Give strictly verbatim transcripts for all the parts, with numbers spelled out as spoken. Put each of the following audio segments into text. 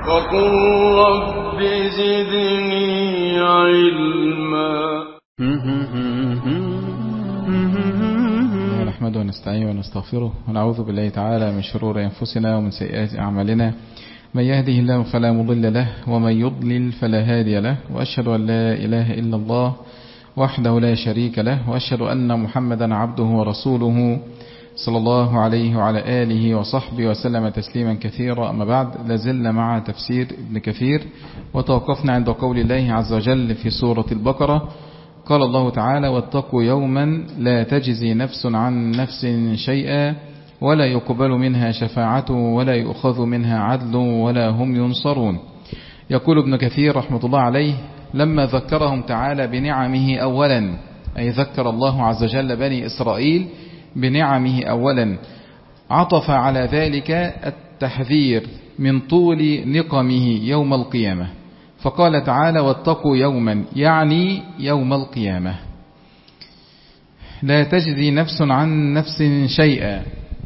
وقل رب زدني علما. نحمده ونستعينه ونستغفره ونعوذ بالله تعالى من شرور أنفسنا ومن سيئات أعمالنا. من يهده الله فلا مضل له ومن يضلل فلا هادي له، وأشهد أن لا إله إلا الله وحده لا شريك له، وأشهد أن محمدا عبده ورسوله صلى الله عليه وعلى آله وصحبه وسلم تسليما كثيرا. أما بعد، لازلنا مع تفسير ابن كثير، وتوقفنا عند قول الله عز وجل في سورة البقرة. قال الله تعالى: واتقوا يوما لا تجزي نفس عن نفس شيئا ولا يقبل منها شفاعة ولا يؤخذ منها عدل ولا هم ينصرون. يقول ابن كثير رحمة الله عليه: لما ذكرهم تعالى بنعمه أولا، أي ذكر الله عز وجل بني إسرائيل بنعمه أولا، عطف على ذلك التحذير من طول نقمه يوم القيامة، فقال تعالى: واتقوا يوما، يعني يوم القيامة، لا تجزي نفس عن نفس شيئا،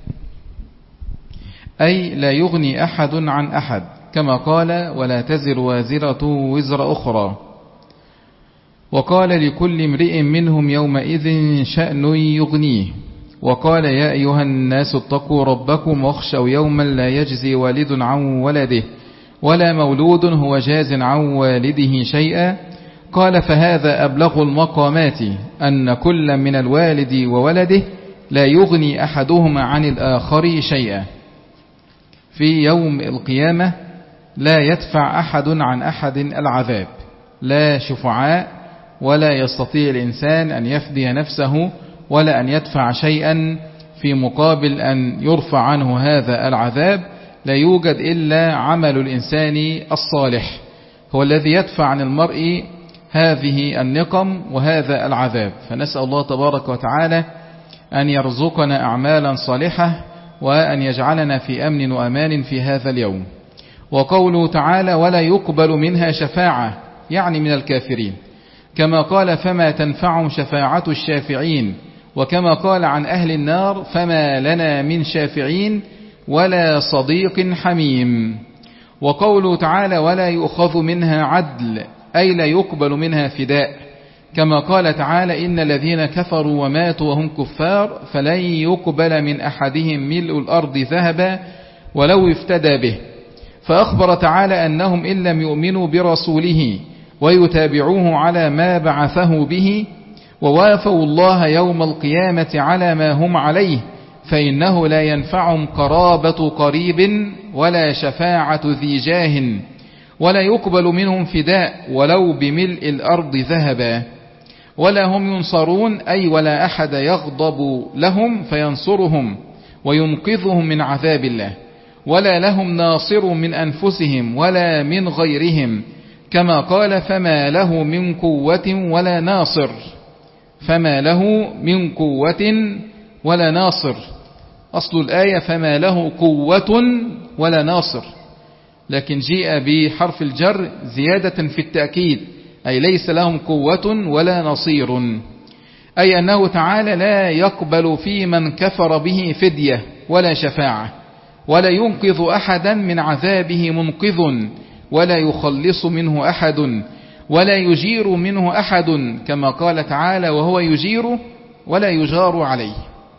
أي لا يغني أحد عن أحد، كما قال: ولا تزر وازرة وزر أخرى. وقال: لكل امرئ منهم يومئذ شأن يغنيه. وقال: يا أيها الناس اتقوا ربكم واخشوا يوما لا يجزي والد عن ولده ولا مولود هو جاز عن والده شيئا. قال: فهذا أبلغ المقامات، أن كل من الوالد وولده لا يغني أحدهما عن الآخر شيئا. في يوم القيامة لا يدفع أحد عن أحد العذاب، لا شفعاء، ولا يستطيع الإنسان أن يفدي نفسه ولا أن يدفع شيئا في مقابل أن يرفع عنه هذا العذاب. لا يوجد إلا عمل الإنسان الصالح هو الذي يدفع عن المرء هذه النقم وهذا العذاب. فنسأل الله تبارك وتعالى أن يرزقنا أعمالا صالحة، وأن يجعلنا في أمن وأمان في هذا اليوم. وقوله تعالى: ولا يقبل منها شفاعة، يعني من الكافرين، كما قال: فما تنفعهم شفاعة الشافعين. وكما قال عن أهل النار: فما لنا من شافعين ولا صديق حميم. وقوله تعالى: ولا يؤخذ منها عدل، أي لا يقبل منها فداء، كما قال تعالى: إن الذين كفروا وماتوا وهم كفار فلن يقبل من أحدهم ملء الأرض ذهبا ولو افتدى به. فأخبر تعالى أنهم إن لم يؤمنوا برسوله ويتابعوه على ما بعثه به ووافوا الله يوم القيامة على ما هم عليه، فإنه لا ينفعهم قرابة قريب ولا شفاعة ذي جاه، ولا يقبل منهم فداء ولو بملء الأرض ذهبا، ولا هم ينصرون، أي ولا أحد يغضب لهم فينصرهم وينقذهم من عذاب الله، ولا لهم ناصر من أنفسهم ولا من غيرهم، كما قال: فما له من قوة ولا ناصر. فما له من قوة ولا ناصر، أصل الآية: فما له قوة ولا ناصر، لكن جيء بحرف الجر زيادة في التأكيد، أي ليس لهم قوة ولا نصير، أي أنه تعالى لا يقبل في من كفر به فدية ولا شفاعة، ولا ينقذ أحدا من عذابه منقذ، ولا يخلص منه أحد، ولا يجير منه أحد، كما قال تعالى: وهو يجير ولا يجار عليه.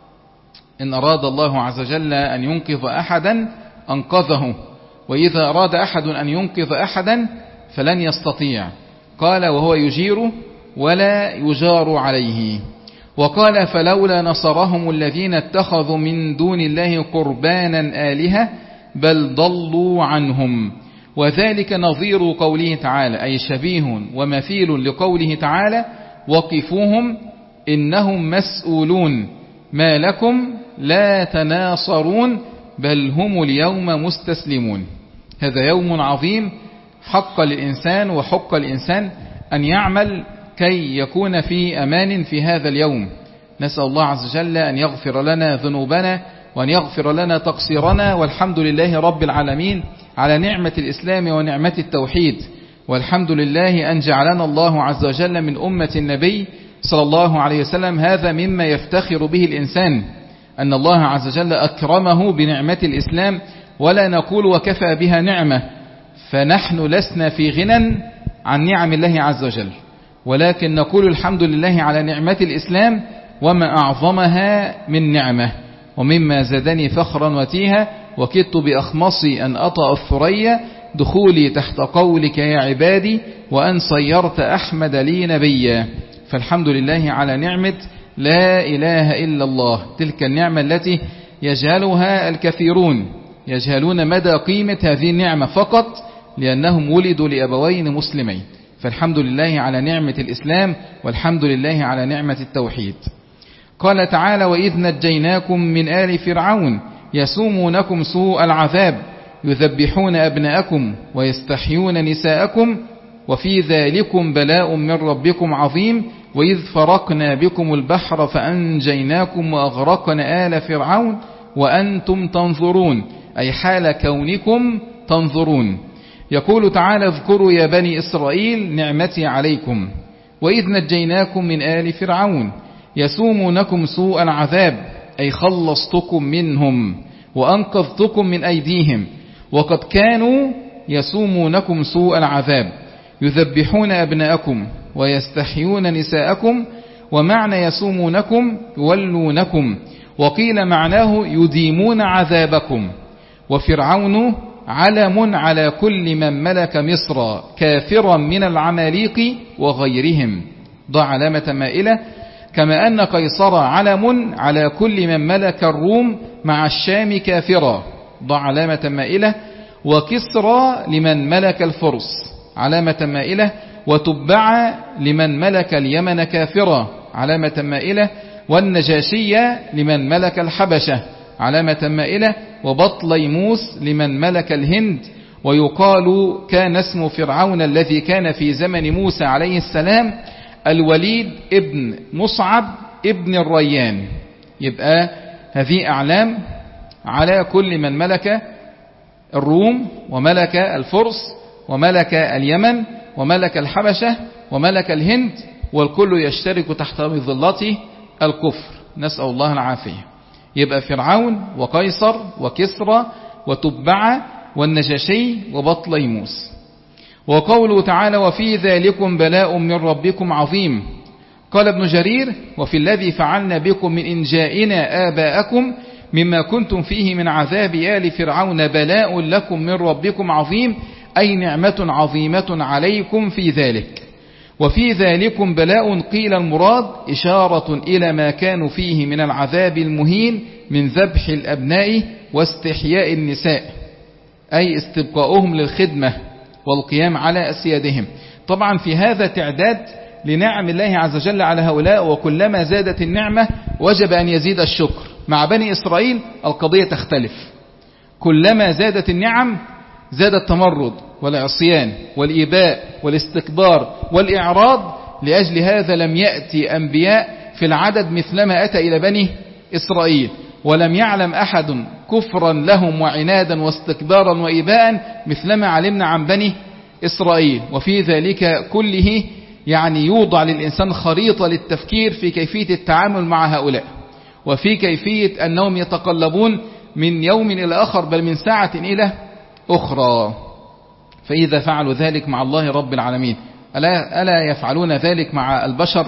إن أراد الله عز وجل أن ينقذ أحدا أنقذه، وإذا أراد أحد أن ينقذ أحدا فلن يستطيع. قال: وهو يجير ولا يجار عليه. وقال: فلولا نصرهم الذين اتخذوا من دون الله قربانا آلهة بل ضلوا عنهم. وذلك نظير قوله تعالى، أي شبيه ومثيل لقوله تعالى: وقفوهم إنهم مسؤولون ما لكم لا تناصرون بل هم اليوم مستسلمون. هذا يوم عظيم حق للإنسان وحق الإنسان أن يعمل كي يكون في أمان في هذا اليوم. نسأل الله عز وجل أن يغفر لنا ذنوبنا وأن يغفر لنا تقصيرنا، والحمد لله رب العالمين على نعمة الإسلام ونعمة التوحيد، والحمد لله أن جعلنا الله عز وجل من أمة النبي صلى الله عليه وسلم. هذا مما يفتخر به الإنسان، أن الله عز وجل أكرمه بنعمة الإسلام، ولا نقول وكفى بها نعمة، فنحن لسنا في غنى عن نعم الله عز وجل، ولكن نقول الحمد لله على نعمة الإسلام وما أعظمها من نعمة. ومما زادني فخرا وتيها وكدت بأخمصي أن أطأ الثريا دخولي تحت قولك يا عبادي وأن صيرت أحمد لي نبيا. فالحمد لله على نعمة لا إله إلا الله، تلك النعمة التي يجهلها الكثيرون، يجهلون مدى قيمة هذه النعمة فقط لأنهم ولدوا لأبوين مسلمين. فالحمد لله على نعمة الإسلام والحمد لله على نعمة التوحيد. قال تعالى وإذ نجيناكم من آل فرعون يسومونكم سوء العذاب يذبحون أبناءكم ويستحيون نساءكم وفي ذلكم بلاء من ربكم عظيم وإذ فرقنا بكم البحر فأنجيناكم وأغرقنا آل فرعون وأنتم تنظرون، أي حال كونكم تنظرون. يقول تعالى اذكروا يا بني إسرائيل نعمتي عليكم وإذ نجيناكم من آل فرعون يسومونكم سوء العذاب، أي خلصتكم منهم وأنقذتكم من أيديهم، وقد كانوا يسومونكم سوء العذاب يذبحون أبناءكم ويستحيون نساءكم. ومعنى يسومونكم يولونكم، وقيل معناه يديمون عذابكم. وفرعون علم على كل من ملك مصر كافرا من العماليق وغيرهم، ضع علامة مائلة، كما أن قيصر علم على كل من ملك الروم مع الشام كافرا، ضع علامة مائلة. وكسرى لمن ملك الفرس، علامة مائلة. وتبع لمن ملك اليمن كافرا، علامة مائلة. والنجاشية لمن ملك الحبشة، علامة مائلة. وبطليموس لمن ملك الهند. ويقال كان اسم فرعون الذي كان في زمن موسى عليه السلام الوليد ابن مصعب ابن الريان. يبقى هذه أعلام على كل من ملك الروم وملك الفرس وملك اليمن وملك الحبشة وملك الهند، والكل يشترك تحت مظلة الكفر، نسأل الله العافية. يبقى فرعون وقيصر وكسرى وتبع والنجاشي وبطليموس. وقوله تعالى وفي ذلكم بلاء من ربكم عظيم. قال ابن جرير وفي الذي فعلنا بكم من إنجائنا آباءكم مما كنتم فيه من عذاب آل فرعون بلاء لكم من ربكم عظيم، أي نعمة عظيمة عليكم في ذلك. وفي ذلكم بلاء قيل المراد إشارة إلى ما كانوا فيه من العذاب المهين من ذبح الأبناء واستحياء النساء، أي استبقاؤهم للخدمة والقيام على أسيادهم. طبعا في هذا تعداد لنعم الله عز وجل على هؤلاء، وكلما زادت النعمة وجب أن يزيد الشكر. مع بني إسرائيل القضية تختلف، كلما زادت النعم زاد التمرد والعصيان والإيباء والاستكبار والإعراض. لأجل هذا لم يأتي أنبياء في العدد مثلما أتى إلى بني إسرائيل، ولم يعلم أحد كفرا لهم وعنادا واستكبارا وإيباء مثلما علمنا عن بني إسرائيل. وفي ذلك كله يعني يوضع للإنسان خريطة للتفكير في كيفية التعامل مع هؤلاء، وفي كيفية أنهم يتقلبون من يوم إلى آخر، بل من ساعة إلى أخرى. فإذا فعلوا ذلك مع الله رب العالمين ألا, ألا يفعلون ذلك مع البشر؟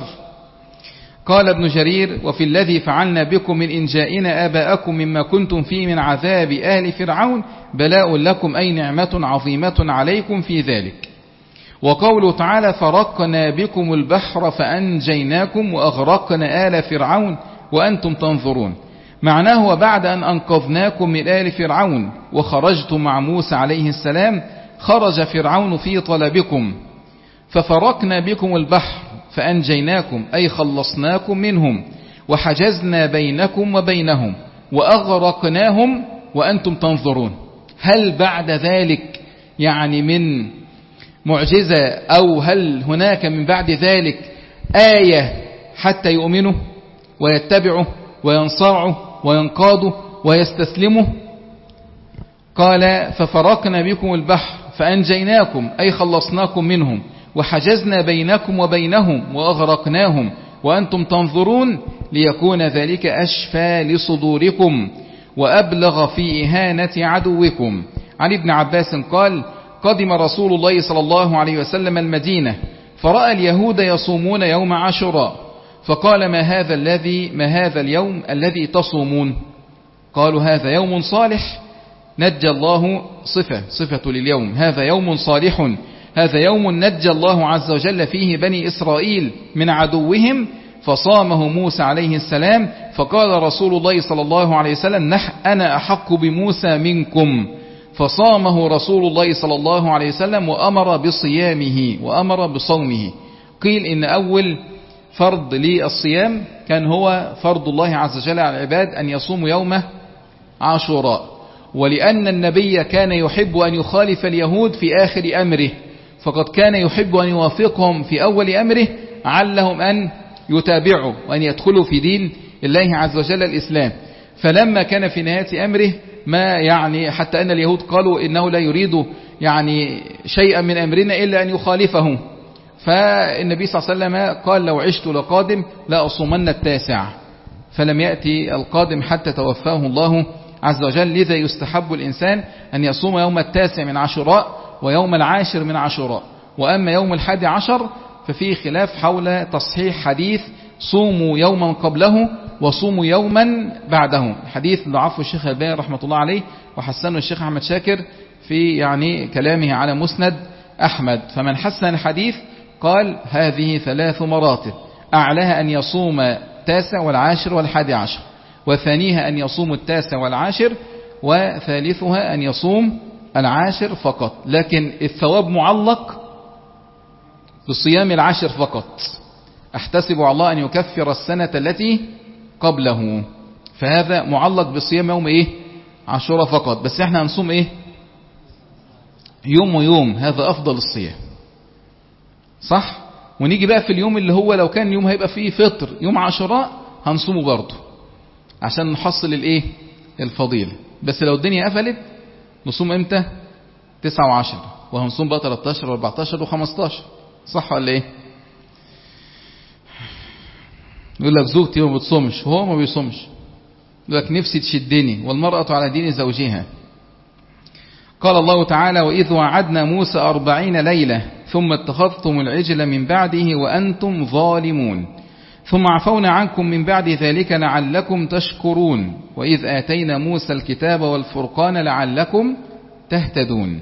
قال ابن جرير وفي الذي فعلنا بكم من إنجائنا آباءكم مما كنتم فيه من عذاب آل فرعون بلاء لكم، أي نعمة عظيمة عليكم في ذلك. وقوله تعالى فرقنا بكم البحر فأنجيناكم وأغرقنا آل فرعون وأنتم تنظرون، معناه وبعد أن أنقذناكم من آل فرعون وخرجتم مع موسى عليه السلام خرج فرعون في طلبكم، ففرقنا بكم البحر فأنجيناكم أي خلصناكم منهم وحجزنا بينكم وبينهم وأغرقناهم وأنتم تنظرون. هل بعد ذلك يعني من معجزة، أو هل هناك من بعد ذلك آية حتى يؤمنوا ويتبعوا وينصاعوا وينقادوا ويستسلموا؟ قال ففرقنا بكم البحر فأنجيناكم أي خلصناكم منهم وحجزنا بينكم وبينهم وأغرقناهم وأنتم تنظرون، ليكون ذلك أشفى لصدوركم وأبلغ في إهانة عدوكم. عن ابن عباس قال قدم رسول الله صلى الله عليه وسلم المدينة فرأى اليهود يصومون يوم عاشوراء، فقال: ما هذا الذي ما هذا اليوم الذي تصومون؟ قالوا: هذا يوم صالح نجى الله، صفة صفة لليوم، هذا يوم صالح، هذا يوم نجى الله عز وجل فيه بني إسرائيل من عدوهم، فصامه موسى عليه السلام. فقال رسول الله صلى الله عليه وسلم: نح أنا أحق بموسى منكم، فصامه رسول الله صلى الله عليه وسلم وأمر بصيامه وأمر بصومه. قيل إن أول فرض للصيام كان هو فرض الله عز وجل على العباد أن يصوموا يوم عاشوراء، ولأن النبي كان يحب أن يخالف اليهود في آخر أمره، فقد كان يحب أن يوافقهم في أول أمره علهم أن يتابعوا وأن يدخلوا في دين الله عز وجل الإسلام. فلما كان في نهاية أمره ما يعني حتى أن اليهود قالوا إنه لا يريد يعني شيئا من أمرنا إلا أن يخالفه، فالنبي صلى الله عليه وسلم قال: لو عشت لقادم لا أصومن التاسع، فلم يأتي القادم حتى توفاه الله عز وجل. لذا يستحب الإنسان أن يصوم يوم التاسع من عاشوراء ويوم العاشر من عاشوراء. وأما يوم الحادي عشر ففيه خلاف حول تصحيح حديث صوموا يوما قبله وصوموا يوما بعده، حديث ضعفه الشيخ الألباني رحمة الله عليه وحسنه الشيخ أحمد شاكر في يعني كلامه على مسند أحمد. فمن حسن الحديث قال: هذه ثلاث مراتب، أعلاها أن يصوم التاسع والعاشر والحادي عشر، وثانيها أن يصوم التاسع والعاشر، وثالثها أن يصوم العاشر فقط، لكن الثواب معلق بصيام العاشر فقط. أحتسب على الله أن يكفر السنة التي قبله، فهذا معلق بصيام يوم إيه؟ عاشوراء فقط. بس احنا هنصوم إيه؟ يوم ويوم، هذا أفضل الصيام، صح؟ ونيجي بقى في اليوم اللي هو لو كان يوم هيبقى فيه فطر يوم عاشوراء هنصومه برضه عشان نحصل الإيه؟ الفضيلة. بس لو الدنيا قفلت نصوم امتى؟ تسعة وعشرة، وهنصوم بقى ثلاثة عشر وأربعة عشر وخمسة عشر، صح ولا ايه؟ يقول لك زوجتي ما بتصومش، هو ما بيصومش، يقول لك نفسي تشدني، والمرأة على دين زوجها. قال الله تعالى: وإذ وعدنا موسى أربعين ليلة ثم اتخذتم العجل من بعده وأنتم ظالمون ثم عفونا عنكم من بعد ذلك لعلكم تشكرون وإذ آتينا موسى الكتاب والفرقان لعلكم تهتدون.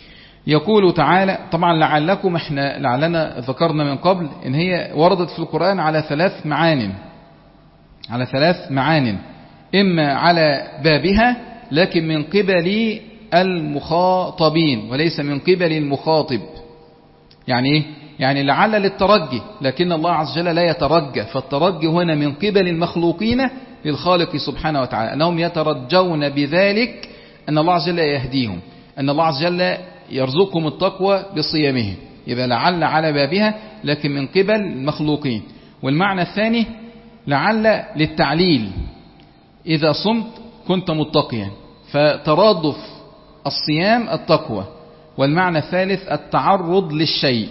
يقول تعالى، طبعا لعلكم احنا لعلنا ذكرنا من قبل ان هي وردت في القرآن على ثلاث معان، على ثلاث معان، اما على بابها لكن من قبل المخاطبين وليس من قبل المخاطب. يعني ايه؟ يعني لعل للترجي، لكن الله عز وجل لا يترجى، فالترجي هنا من قبل المخلوقين للخالق سبحانه وتعالى، انهم يترجون بذلك ان الله عز وجل يهديهم، ان الله عز وجل يرزقهم التقوى بصيامه. إذا لعل على بابها لكن من قبل المخلوقين. والمعنى الثاني لعل للتعليل، إذا صمت كنت متقيا، فترادف الصيام التقوى. والمعنى الثالث التعرض للشيء،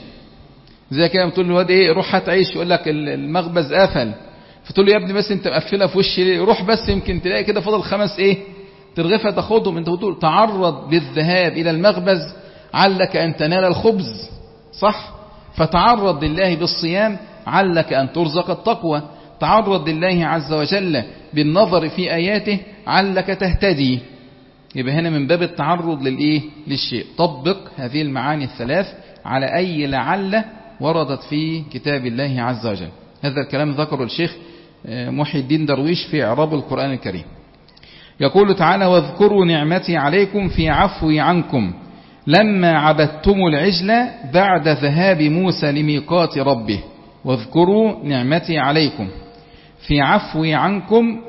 زي كده بتقول له الواد ايه روح هات عيش، يقول لك المخبز قفل، فتقول له يا ابني بس انت مقفلها في وشي ليه؟ روح بس يمكن تلاقي كده فاضل خمس ايه ترغفها تاخدهم. انت بتقول تعرض للذهاب الى المخبز علك ان تنال الخبز، صح؟ فتعرض لله بالصيام علك ان ترزق التقوى، تعرض لله عز وجل بالنظر في اياته علك تهتدي. يبقى هنا من باب التعرض للايه للشيء. طبق هذه المعاني الثلاث على اي لعل وردت في كتاب الله عز وجل. هذا الكلام ذكره الشيخ محي الدين درويش في إعراب القرآن الكريم. يقول تعالى: واذكروا نعمتي عليكم في عفوي عنكم لما عبدتم العجل بعد ذهاب موسى لميقات ربه. واذكروا نعمتي عليكم في عفوي عنكم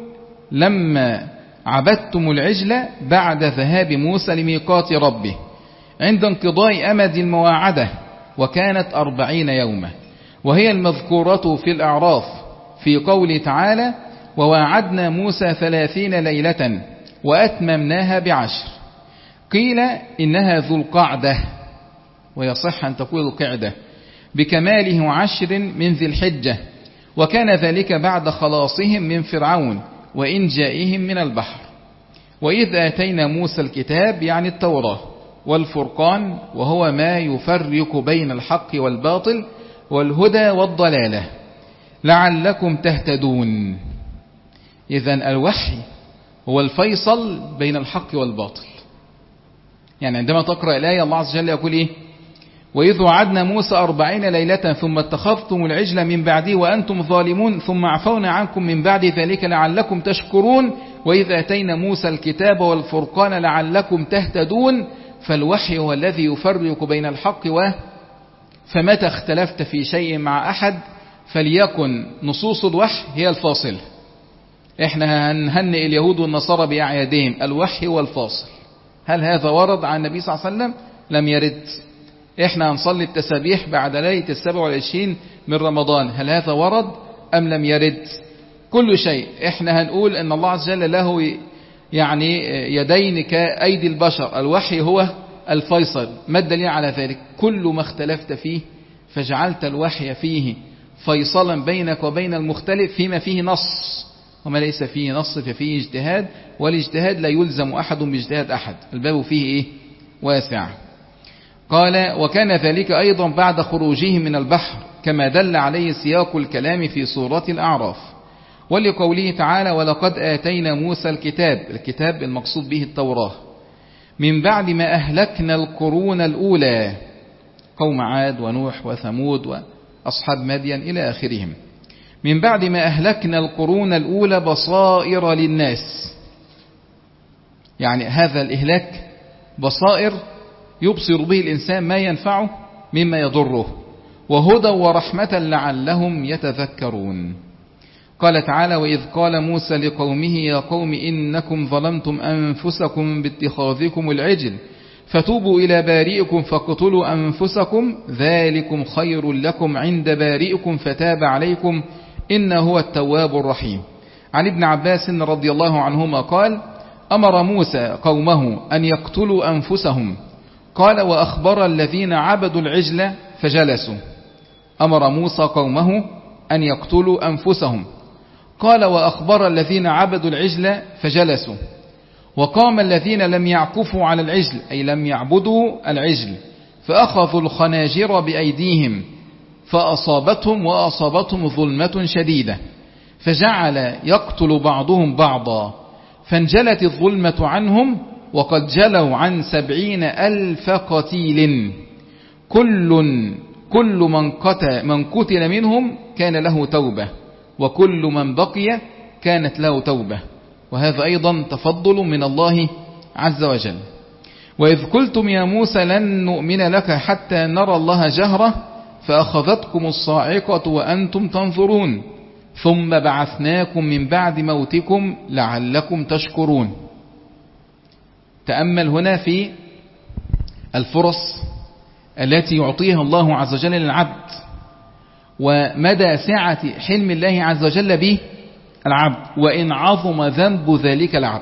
لما عبدتم العجل بعد ذهاب موسى لميقات ربه عند انقضاء أمد المواعدة، وكانت أربعين يوما، وهي المذكورة في الأعراف في قوله تعالى: وواعدنا موسى ثلاثين ليلة وأتممناها بعشر. قيل إنها ذو القعدة، ويصح أن تكون القعدة، بكماله عشر من ذي الحجة، وكان ذلك بعد خلاصهم من فرعون وإنجائهم من البحر. وإذ آتينا موسى الكتاب يعني التوراة والفرقان، وهو ما يفرق بين الحق والباطل والهدى والضلالة لعلكم تهتدون. إذن الوحي هو الفيصل بين الحق والباطل. يعني عندما تقرأ الآية الله عز وجل يقول إيه؟ وإذ وعدنا موسى أربعين ليلة ثم اتخذتم العجل من بعده وأنتم ظالمون ثم عفونا عنكم من بعد ذلك لعلكم تشكرون وإذ آتينا موسى الكتاب والفرقان لعلكم تهتدون. فالوحي هو الذي يفرق بين الحق و فمتى اختلفت في شيء مع أحد فليكن نصوص الوحي هي الفاصل. احنا هنهنئ اليهود والنصارى بأعيادهم، الوحي هو الفاصل. هل هذا ورد عن النبي صلى الله عليه وسلم؟ لم يرد. احنا هنصلي التسابيح بعد ليلة السبع والعشرين من رمضان، هل هذا ورد أم لم يرد؟ كل شيء احنا هنقول ان الله عز وجل له يعني يدين كأيدي البشر، الوحي هو الفيصل. ما الدليل على ذلك؟ كل ما اختلفت فيه فجعلت الوحي فيه فيصلا بينك وبين المختلف فيما فيه نص، وما ليس فيه نص ففيه اجتهاد، والاجتهاد لا يلزم أحد باجتهاد أحد، الباب فيه إيه؟ واسع. قال وكان ذلك أيضا بعد خروجهم من البحر كما دل عليه سياق الكلام في سورة الأعراف، ولقوله تعالى ولقد آتينا موسى الكتاب، الكتاب المقصود به التوراة، من بعد ما أهلكنا القرون الأولى قوم عاد ونوح وثمود وأصحاب مدين إلى آخرهم، من بعد ما أهلكنا القرون الأولى بصائر للناس. يعني هذا الإهلاك بصائر يبصر به الإنسان ما ينفعه مما يضره، وهدى ورحمة لعلهم يتذكرون. قال تعالى وإذ قال موسى لقومه يا قوم إنكم ظلمتم أنفسكم باتخاذكم العجل فتوبوا إلى بارئكم فاقتلوا أنفسكم ذلكم خير لكم عند بارئكم فتاب عليكم إنه هو التواب الرحيم. عن ابن عباس رضي الله عنهما قال أمر موسى قومه أن يقتلوا أنفسهم، قال وأخبر الذين عبدوا العجل فجلسوا. أمر موسى قومه أن يقتلوا أنفسهم، قال وأخبر الذين عبدوا العجل فجلسوا. وقام الذين لم يعكفوا على العجل أي لم يعبدوا العجل فأخذوا الخناجر بأيديهم فأصابتهم وأصابتهم ظلمة شديدة فجعل يقتل بعضهم بعضا فانجلت الظلمة عنهم وقد جلوا عن سبعين ألف قتيل كل كل من قتل, من قتل منهم كان له توبة وكل من بقي كانت له توبة. وهذا أيضا تفضل من الله عز وجل. وإذ قلتم يا موسى لن نؤمن لك حتى نرى الله جهرة فأخذتكم الصاعقة وأنتم تنظرون ثم بعثناكم من بعد موتكم لعلكم تشكرون. تأمل هنا في الفرص التي يعطيها الله عز وجل للعبد ومدى سعة حلم الله عز وجل به العبد وإن عظم ذنب ذلك العبد.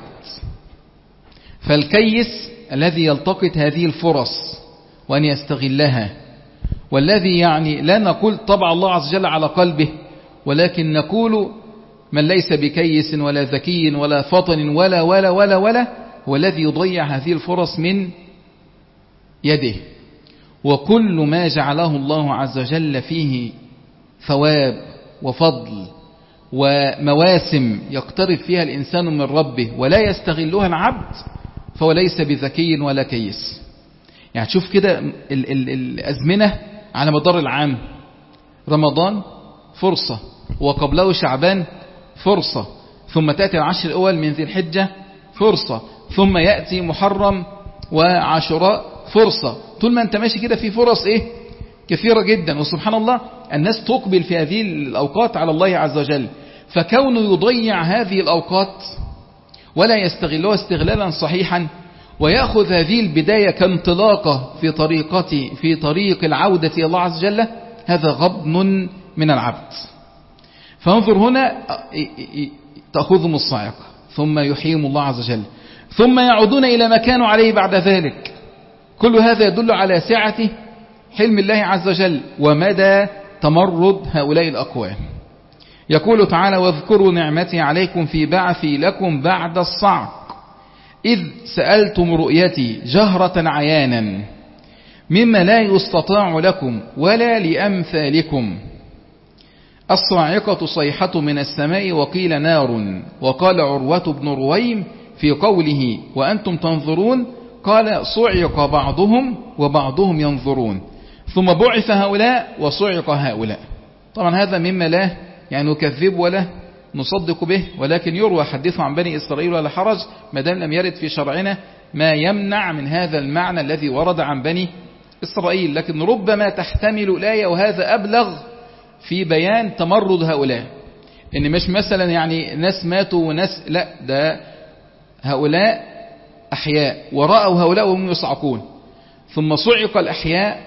فالكيس الذي يلتقط هذه الفرص وأن يستغلها، والذي يعني لا نقول طبع الله عز وجل على قلبه، ولكن نقول من ليس بكيس ولا ذكي ولا فطن ولا ولا ولا ولا هو الذي يضيع هذه الفرص من يده. وكل ما جعله الله عز وجل فيه ثواب وفضل ومواسم يقترب فيها الإنسان من ربه ولا يستغلها العبد فهو ليس بذكي ولا كيس. يعني تشوف كده ال ال الأزمنة على مدار العام، رمضان فرصة وقبله شعبان فرصة، ثم تأتي العشر الأول من ذي الحجة فرصة، ثم يأتي محرم وعاشوراء فرصة. طول ما أنت ماشي كده في فرص إيه كثيرة جدا. وسبحان الله الناس تقبل في هذه الأوقات على الله عز وجل، فكونه يضيع هذه الأوقات ولا يستغلها استغلالا صحيحا ويأخذ هذه البداية كانطلاقة في طريقة في طريق العودة إلى الله عز وجل، هذا غبن من العبد. فانظر هنا تأخذهم الصاعقة ثم يحييهم الله عز وجل ثم يعودون إلى ما كانوا عليه بعد ذلك. كل هذا يدل على سعة حلم الله عز وجل ومدى تمرد هؤلاء الأقوام. يقول تعالى واذكروا نعمتي عليكم في بعثي لكم بعد الصعق إذ سألتم رؤيتي جهرة عيانا مما لا يستطاع لكم ولا لأمثالكم. الصاعقة صيحة من السماء وقيل نار. وقال عروة بن رويم في قوله وأنتم تنظرون قال صعق بعضهم وبعضهم ينظرون، ثم بعث هؤلاء وصعق هؤلاء. طبعا هذا مما لا يعني نكذب ولا نصدق به، ولكن يروى حديث عن بني إسرائيل ولا حرج ما دام لم يرد في شرعنا ما يمنع من هذا المعنى الذي ورد عن بني إسرائيل. لكن ربما تحتمل الآية، وهذا أبلغ في بيان تمرد هؤلاء، إن مش مثلا يعني ناس ماتوا وناس لا، ده هؤلاء أحياء ورأوا هؤلاء وهم يصعقون، ثم صعق الأحياء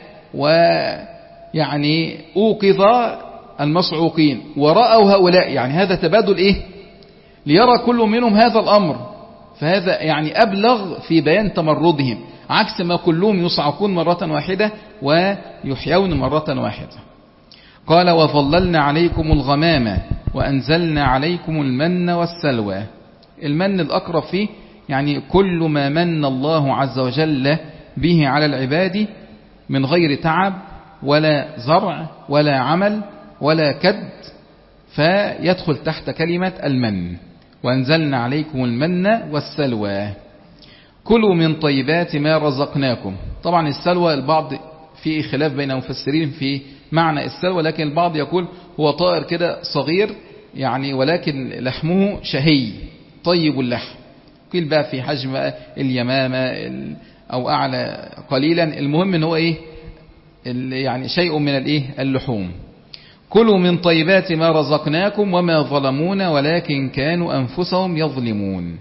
ويعني أوقظ المصعوقين ورأوا هؤلاء، يعني هذا تبادل إيه ليرى كل منهم هذا الأمر، فهذا يعني أبلغ في بيان تمردهم عكس ما كلهم يصعقون مرة واحدة ويحيون مرة واحدة. قال وظللنا عليكم الغمام وأنزلنا عليكم المن والسلوى. المن الأقرب فيه يعني كل ما من الله عز وجل به على العباد من غير تعب ولا زرع ولا عمل ولا كد، فيدخل تحت كلمة المن. وأنزلنا عليكم المن والسلوى كلوا من طيبات ما رزقناكم. طبعا السلوى البعض في خلاف بين المفسرين في معنى السلوى، لكن البعض يقول هو طائر كده صغير يعني ولكن لحمه شهي طيب اللحم، قيل بقى في حجم اليمامة أو أعلى قليلا، المهم ان هو إيه يعني شيء من الإيه اللحوم. كلوا من طيبات ما رزقناكم وما ظلمونا ولكن كانوا أنفسهم يظلمون.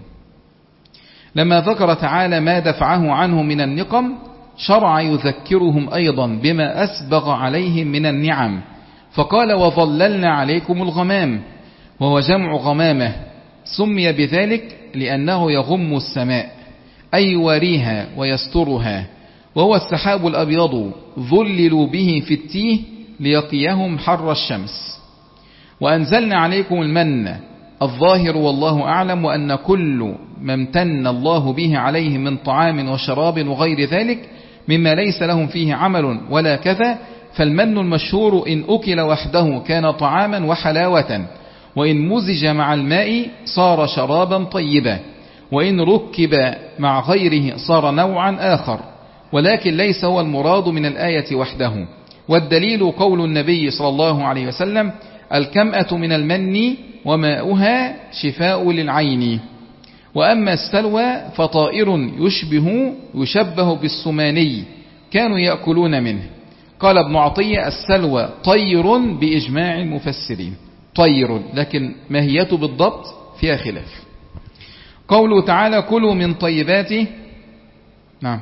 لما ذكر تعالى ما دفعه عنه من النقم شرع يذكرهم أيضا بما أسبغ عليهم من النعم، فقال وظللنا عليكم الغمام، وهو جمع غمامة، سمي بذلك لأنه يغم السماء أي يواريها ويسترها، وهو السحاب الأبيض ظللوا به في التيه ليقيهم حر الشمس. وأنزلنا عليكم المن الظاهر والله أعلم، وأن كل ما امتن الله به عليهم من طعام وشراب وغير ذلك مما ليس لهم فيه عمل ولا كذا، فالمن المشهور إن أكل وحده كان طعاما وحلاوة، وإن مزج مع الماء صار شرابا طيبا، وإن ركب مع غيره صار نوعا آخر، ولكن ليس هو المراد من الآية وحده. والدليل قول النبي صلى الله عليه وسلم الكمأة من المن وماؤها شفاء للعين. وأما السلوى فطائر يشبه يشبه بالسماني كانوا يأكلون منه. قال ابن عطية السلوى طير بإجماع المفسرين، طير، لكن ماهيته بالضبط فيها خلاف. قوله تعالى كلوا من طيباته، نعم،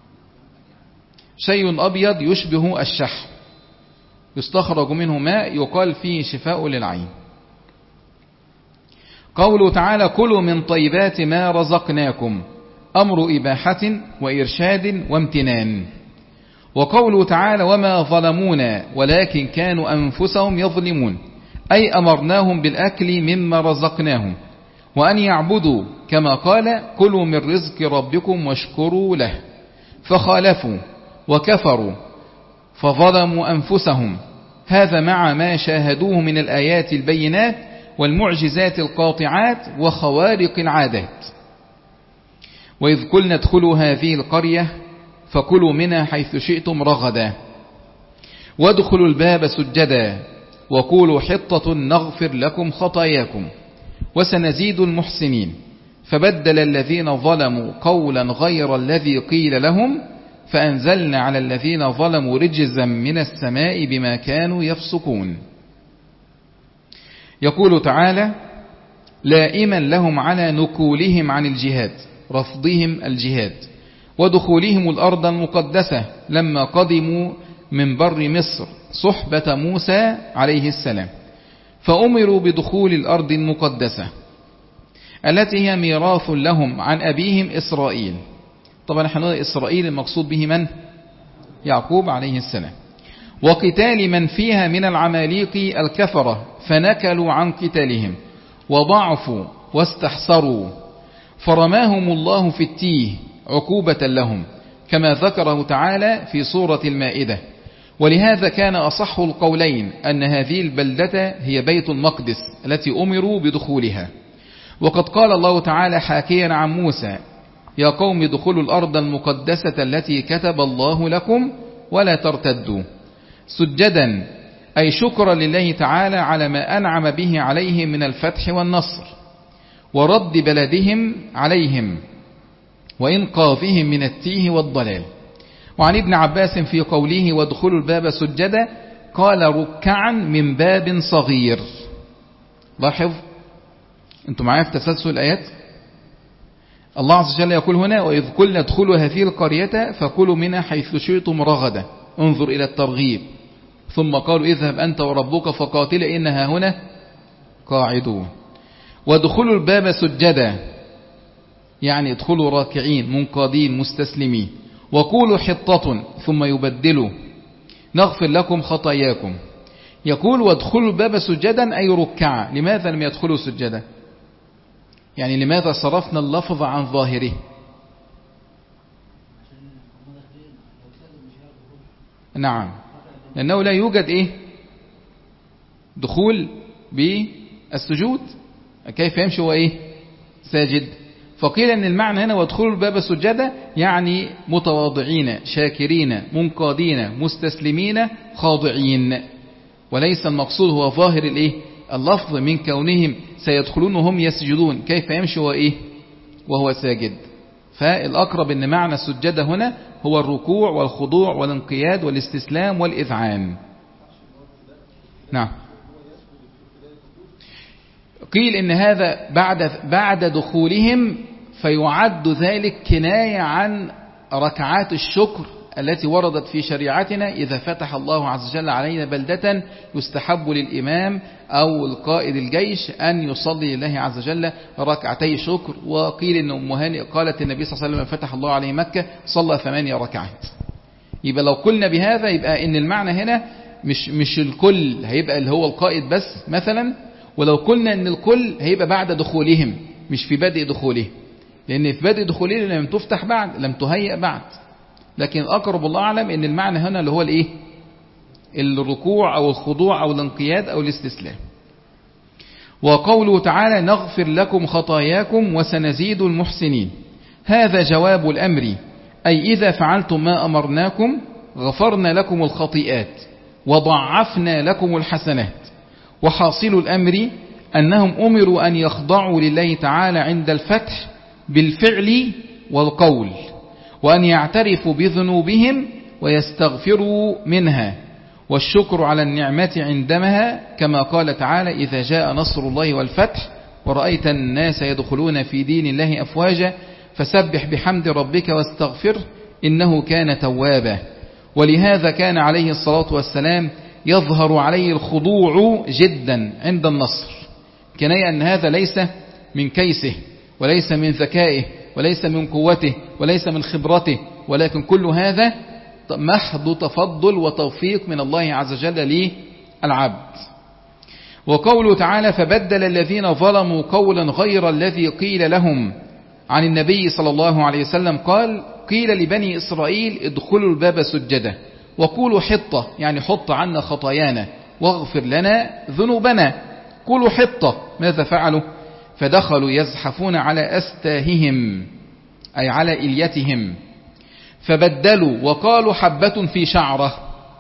شيء أبيض يشبه الشحم يستخرج منه ماء يقال فيه شفاء للعين. قوله تعالى كلوا من طيبات ما رزقناكم أمر إباحة وإرشاد وامتنان. وقوله تعالى وما ظلمونا ولكن كانوا أنفسهم يظلمون، أي أمرناهم بالأكل مما رزقناهم وأن يعبدوا كما قال كلوا من رزق ربكم واشكروا له، فخالفوا وكفروا فظلموا أنفسهم، هذا مع ما شاهدوه من الآيات البينات والمعجزات القاطعات وخوارق العادات. وإذ قلنا ادخلوا هذه القرية فكلوا منها حيث شئتم رغدا وادخلوا الباب سجدا وقولوا حطة نغفر لكم خطاياكم وسنزيد المحسنين. فبدل الذين ظلموا قولا غير الذي قيل لهم فأنزلنا على الذين ظلموا رجزا من السماء بما كانوا يفسقون. يقول تعالى لائما لهم على نكولهم عن الجهاد، رفضهم الجهاد، ودخولهم الأرض المقدسة لما قدموا من بر مصر صحبة موسى عليه السلام، فأمروا بدخول الأرض المقدسة التي هي ميراث لهم عن أبيهم إسرائيل. طبعا احنا إسرائيل المقصود به من؟ يعقوب عليه السلام. وقتال من فيها من العماليق الكفرة فنكلوا عن قتالهم وضعفوا واستحصروا، فرماهم الله في التيه عقوبة لهم كما ذكره تعالى في سورة المائدة. ولهذا كان أصح القولين أن هذه البلدة هي بيت المقدس التي أمروا بدخولها. وقد قال الله تعالى حاكيا عن موسى: يا قوم ادخلوا الأرض المقدسة التي كتب الله لكم ولا ترتدوا سجدا، أي شكرا لله تعالى على ما أنعم به عليهم من الفتح والنصر ورد بلدهم عليهم وإنقاذهم من التيه والضلال. وعن ابن عباس في قوله وادخلوا الباب سجدا قال ركعا من باب صغير. لاحظ انتم معايا في تسلسل الآيات. الله عز وجل يقول هنا: وإذ قلنا ادخلوا هذه القرية فكلوا منها حيث شئتم رغدا انظر إلى الترغيب. ثم قالوا اذهب أنت وربك فقاتل إنها هنا قاعدون. وادخلوا الباب سجدا يعني ادخلوا راكعين منقادين مستسلمين. وقولوا حطة ثم يبدلوا نغفر لكم خطاياكم. يقول وادخلوا الباب سجدا أي ركعا. لماذا لم يدخلوا سجدا؟ يعني لماذا صرفنا اللفظ عن ظاهره؟ نعم، لأنه لا يوجد إيه دخول بالسجود، كيف يمشي هو إيه ساجد. فقيل أن المعنى هنا وادخلوا الباب سجدا يعني متواضعين شاكرين منقادين مستسلمين خاضعين، وليس المقصود هو ظاهر الإيه اللفظ من كونهم سيدخلون وهم يسجدون، كيف يمشي هو إيه وهو ساجد. فالأقرب أن معنى السجدة هنا هو الركوع والخضوع والانقياد والاستسلام والإذعان. نعم، قيل إن هذا بعد بعد دخولهم فيعد ذلك كناية عن ركعات الشكر التي وردت في شريعتنا إذا فتح الله عز وجل علينا بلدة يستحب للإمام أو القائد الجيش أن يصلي لله عز وجل ركعتي شكر. وقيل إن أم هانئ قالت النبي صلى الله عليه وسلم فتح الله عليه مكة صلى ثمانية ركعات. يبقى لو قلنا بهذا يبقى إن المعنى هنا مش مش الكل هيبقى اللي هو القائد بس مثلا، ولو قلنا إن الكل هيبقى بعد دخولهم مش في بدء دخولهم، لأن في بدء دخولهم لم تفتح بعد لم تهيأ بعد. لكن أقرب الله أعلم إن المعنى هنا اللي هو الإيه الركوع أو الخضوع أو الانقياد أو الاستسلام. وقوله تعالى نغفر لكم خطاياكم وسنزيد المحسنين، هذا جواب الأمر، أي إذا فعلتم ما أمرناكم غفرنا لكم الخطيئات وضعفنا لكم الحسنات. وحاصل الأمر أنهم أمروا أن يخضعوا لله تعالى عند الفتح بالفعل والقول، وأن يعترفوا بذنوبهم ويستغفروا منها، والشكر على النعمة عندما كما قال تعالى إذا جاء نصر الله والفتح ورأيت الناس يدخلون في دين الله أفواجا فسبح بحمد ربك واستغفر إنه كان توابا. ولهذا كان عليه الصلاة والسلام يظهر عليه الخضوع جدا عند النصر، كناية أن هذا ليس من كيسه وليس من ذكائه وليس من قوته وليس من خبرته، ولكن كل هذا محض تفضل وتوفيق من الله عز وجل للعبد. وقوله تعالى فبدل الذين ظلموا قولا غير الذي قيل لهم عن النبي صلى الله عليه وسلم قال قيل لبني إسرائيل ادخلوا الباب سجدا وقولوا حطة يعني حط عنا خطايانا واغفر لنا ذنوبنا. قولوا حطة، ماذا فعلوا؟ فدخلوا يزحفون على أستاههم أي على إليتهم، فبدلوا وقالوا حبة في شعرة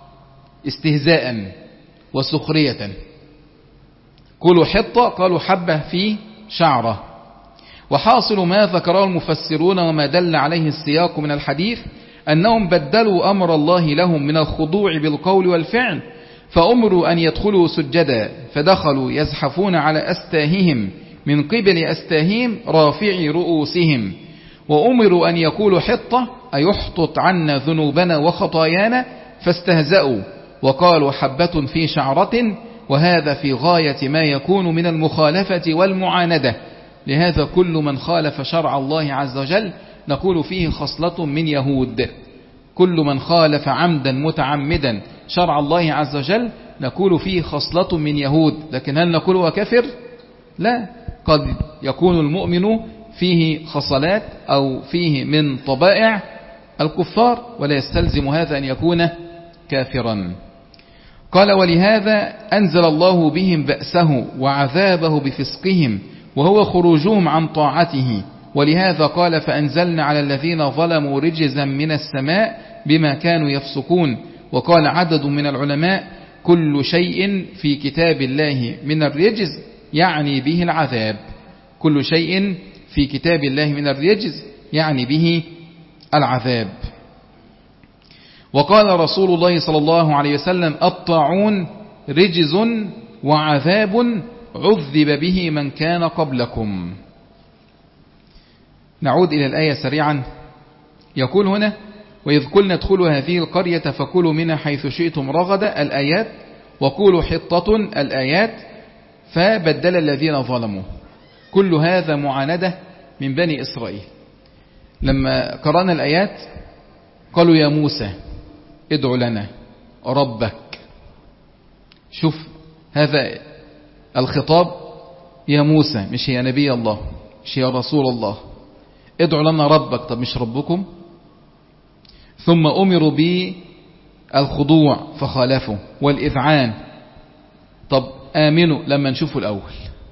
استهزاء وسخرية. قولوا حطة قالوا حبة في شعرة. وحاصل ما ذكره المفسرون وما دل عليه السياق من الحديث أنهم بدلوا أمر الله لهم من الخضوع بالقول والفعل، فأمروا أن يدخلوا سجدا فدخلوا يزحفون على أستاههم من قبل أستاههم رافعي رؤوسهم، وأمروا أن يقولوا حطة أي يحطط عنا ذنوبنا وخطايانا فاستهزأوا وقالوا حبة في شعرة، وهذا في غاية ما يكون من المخالفة والمعاندة. لهذا كل من خالف شرع الله عز وجل نقول فيه خصلة من يهود، كل من خالف عمدا متعمدا شرع الله عز وجل نقول فيه خصلة من يهود. لكن هل نقول هو كافر؟ لا، قد يكون المؤمن فيه خصلات أو فيه من طبائع الكفار، ولا يستلزم هذا أن يكون كافرا. قال ولهذا أنزل الله بهم بأسه وعذابه بفسقهم وهو خروجهم عن طاعته، ولهذا قال فأنزلنا على الذين ظلموا رجزا من السماء بما كانوا يفسقون. وقال عدد من العلماء كل شيء في كتاب الله من الرجز يعني به العذاب، كل شيء في كتاب الله من الرجز يعني به العذاب. وقال رسول الله صلى الله عليه وسلم الطاعون رجز وعذاب عذب به من كان قبلكم. نعود إلى الآية سريعا. يقول هنا وإذ قلنا ادخلوا هذه القرية فكلوا منها حيث شئتم رغدا الآيات، وقولوا حطة الآيات، فبدل الذين ظلموا. كل هذا معاندة من بني إسرائيل. لما قرأنا الآيات قالوا يا موسى ادع لنا ربك. شوف هذا الخطاب يا موسى، مش يا نبي الله، مش يا رسول الله. ادع لنا ربك، طب مش ربكم؟ ثم أمروا بالخضوع فخالفوا والإذعان. طب آمنوا لما نشوفوا الأول،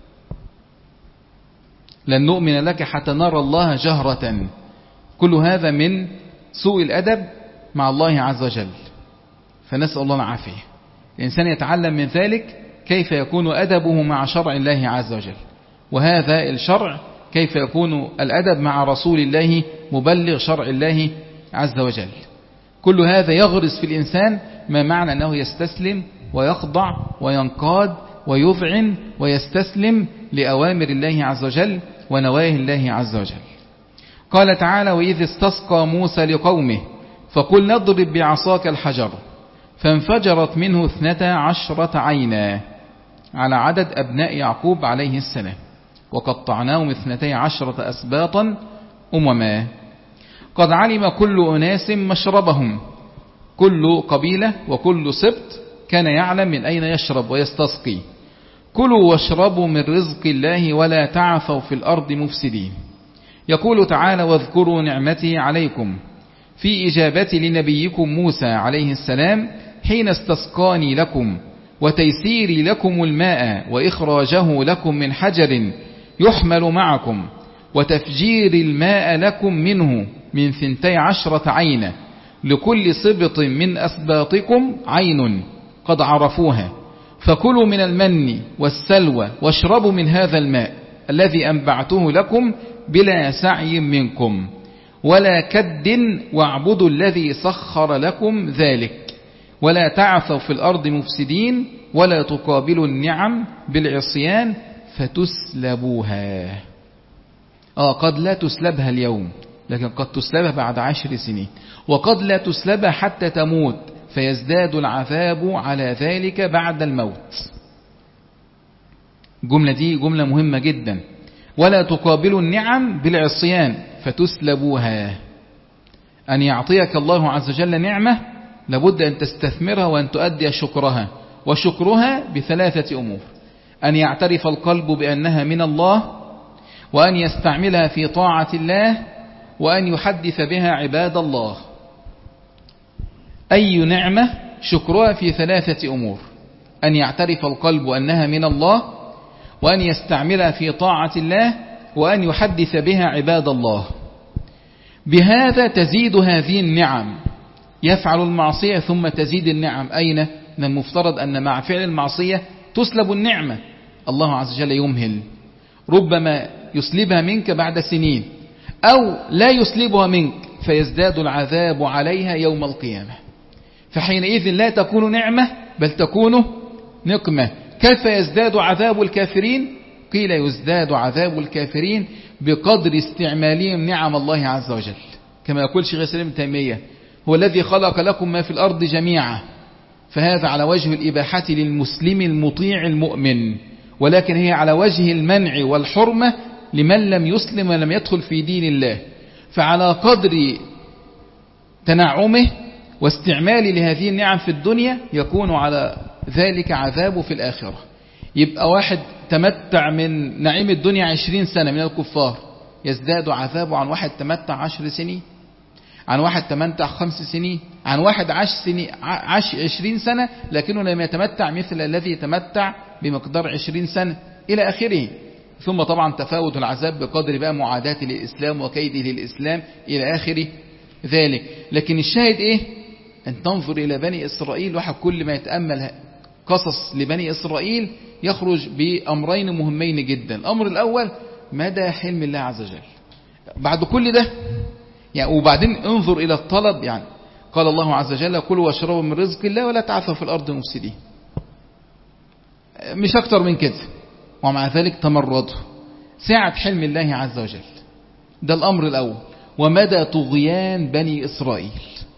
لن نؤمن لك حتى نرى الله جهرة. كل هذا من سوء الأدب مع الله عز وجل، فنسأل الله العافية. الإنسان يتعلم من ذلك كيف يكون أدبه مع شرع الله عز وجل، وهذا الشرع كيف يكون الأدب مع رسول الله مبلغ شرع الله عز وجل. كل هذا يغرس في الإنسان ما معنى أنه يستسلم ويخضع وينقاد ويذعن ويستسلم لأوامر الله عز وجل ونواهي الله عز وجل. قال تعالى وإذ استسقى موسى لقومه فقل نضرب بعصاك الحجر فانفجرت منه اثنتا عشرة عينا على عدد أبناء يعقوب عليه السلام، وقطعناهم اثنتي عشرة أسباطا أمما قد علم كل أناس مشربهم. كل قبيلة وكل سبط كان يعلم من أين يشرب ويستسقي. كلوا واشربوا من رزق الله ولا تعثوا في الأرض مفسدين. يقول تعالى واذكروا نعمتي عليكم في إجابتي لنبيكم موسى عليه السلام حين استسقاني لكم وتيسيري لكم الماء وإخراجه لكم من حجر يحمل معكم وتفجير الماء لكم منه من ثنتي عشرة عينا لكل سبط من أسباطكم عين قد عرفوها فكلوا من المن والسلوى واشربوا من هذا الماء الذي أنبعته لكم بلا سعي منكم ولا كد واعبدوا الذي سخر لكم ذلك ولا تعثوا في الأرض مفسدين ولا تقابلوا النعم بالعصيان فتسلبوها. آه قد لا تسلبها اليوم، لكن قد تسلبها بعد عشر سنين، وقد لا تسلبها حتى تموت فيزداد العذاب على ذلك بعد الموت. الجملة دي جملة مهمة جدا. ولا تقابلوا النعم بالعصيان فتسلبوها. أن يعطيك الله عز وجل نعمة لابد أن تستثمرها وأن تؤدي شكرها، وشكرها بثلاثة أمور: أن يعترف القلب بأنها من الله، وأن يستعملها في طاعة الله، وأن يحدث بها عباد الله. أي نعمة شكرها في ثلاثة أمور: أن يعترف القلب أنها من الله، وأن يستعملها في طاعة الله، وأن يحدث بها عباد الله. بهذا تزيد هذه النعم. يفعل المعصية ثم تزيد النعم. أين؟ من المفترض أن مع فعل المعصية تسلب النعمة. الله عز وجل يمهل، ربما يسلبها منك بعد سنين، أو لا يسلبها منك فيزداد العذاب عليها يوم القيامة. فحينئذ لا تكون نعمة بل تكون نقمة. كيف يزداد عذاب الكافرين؟ قيل يزداد عذاب الكافرين بقدر استعمالهم نعم الله عز وجل، كما يقول شيخ الإسلام ابن تيمية: هو الذي خلق لكم ما في الأرض جميعا. فهذا على وجه الإباحة للمسلم المطيع المؤمن، ولكن هي على وجه المنع والحرمة لمن لم يسلم ولم يدخل في دين الله. فعلى قدر تنعمه واستعمال لهذه النعم في الدنيا يكون على ذلك عذابه في الآخرة. يبقى واحد تمتع من نعيم الدنيا عشرين سنة من الكفار، يزداد عذابه عن واحد تمتع عشر سنين، عن واحد تمتع خمس سنين، عن واحد عاش سنين عاش عشرين سنة لكنه لم يتمتع مثل الذي يتمتع بمقدار عشرين سنة إلى آخره. ثم طبعا تفاوت العذاب بقدر بقى معاداة للإسلام وكيده للإسلام إلى آخر ذلك. لكن الشاهد إيه؟ أن تنظر إلى بني إسرائيل، واحد كل ما يتأمل قصص لبني إسرائيل يخرج بأمرين مهمين جدا. الأمر الأول مدى حلم الله عز وجل بعد كل ده يعني. وبعدين انظر إلى الطلب، يعني قال الله عز وجل كلوا واشربوا من رزق الله ولا تعثوا في الأرض مفسدين، مش أكتر من كده. ومع ذلك تمردوا. سعة حلم الله عز وجل، ده الأمر الأول. ومدى طغيان بني إسرائيل،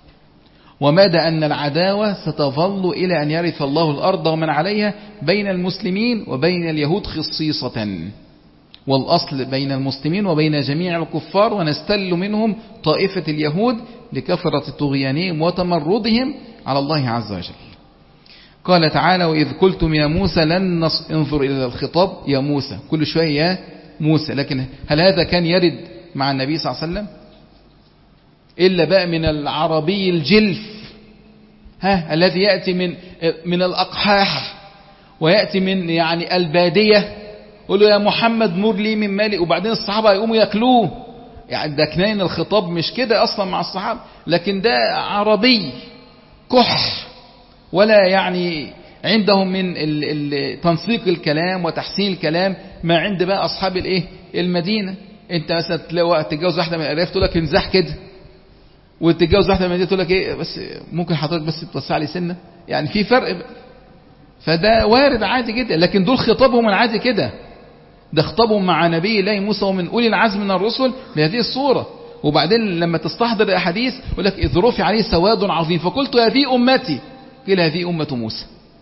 ومدى أن العداوة ستظل إلى أن يرث الله الأرض ومن عليها بين المسلمين وبين اليهود خصيصة، والأصل بين المسلمين وبين جميع الكفار، ونستل منهم طائفة اليهود لكثرة طغيانهم وتمردهم على الله عز وجل. قال تعالى وإذ قلتم يا موسى لن نص... انظر إلى الخطاب يا موسى، كل شوية يا موسى. لكن هل هذا كان يرد مع النبي صلى الله عليه وسلم إلا بقى من العربي الجلف، ها الذي يأتي من من الأقحاح ويأتي من يعني البادية، يقول له يا محمد مر لي من مالي، وبعدين الصحابة يقوموا يأكلوه. يعني ده كنين الخطاب مش كده أصلا مع الصحابة، لكن ده عربي كح، ولا يعني عندهم من تنسيق الكلام وتحسين الكلام ما عند بقى أصحاب الايه المدينة. انت مثلا تلاقي تتجوز واحدة من الأرياف تقول لك انزح كده، وتتجوز واحدة من المدينة تقول لك ايه بس ممكن حضرتك بس توسع لي سنة، يعني في فرق بقى. فده وارد عادي جدا، لكن دول خطابهم العادي كده. ده خطابهم مع نبي الله موسى ومن أولي العزم من الرسل بهذه الصورة. وبعدين لما تستحضر الأحاديث يقول لك إذ رفع عليه سواد عظيم فقلت هذه أمتي، قيل هذه أمة موسى.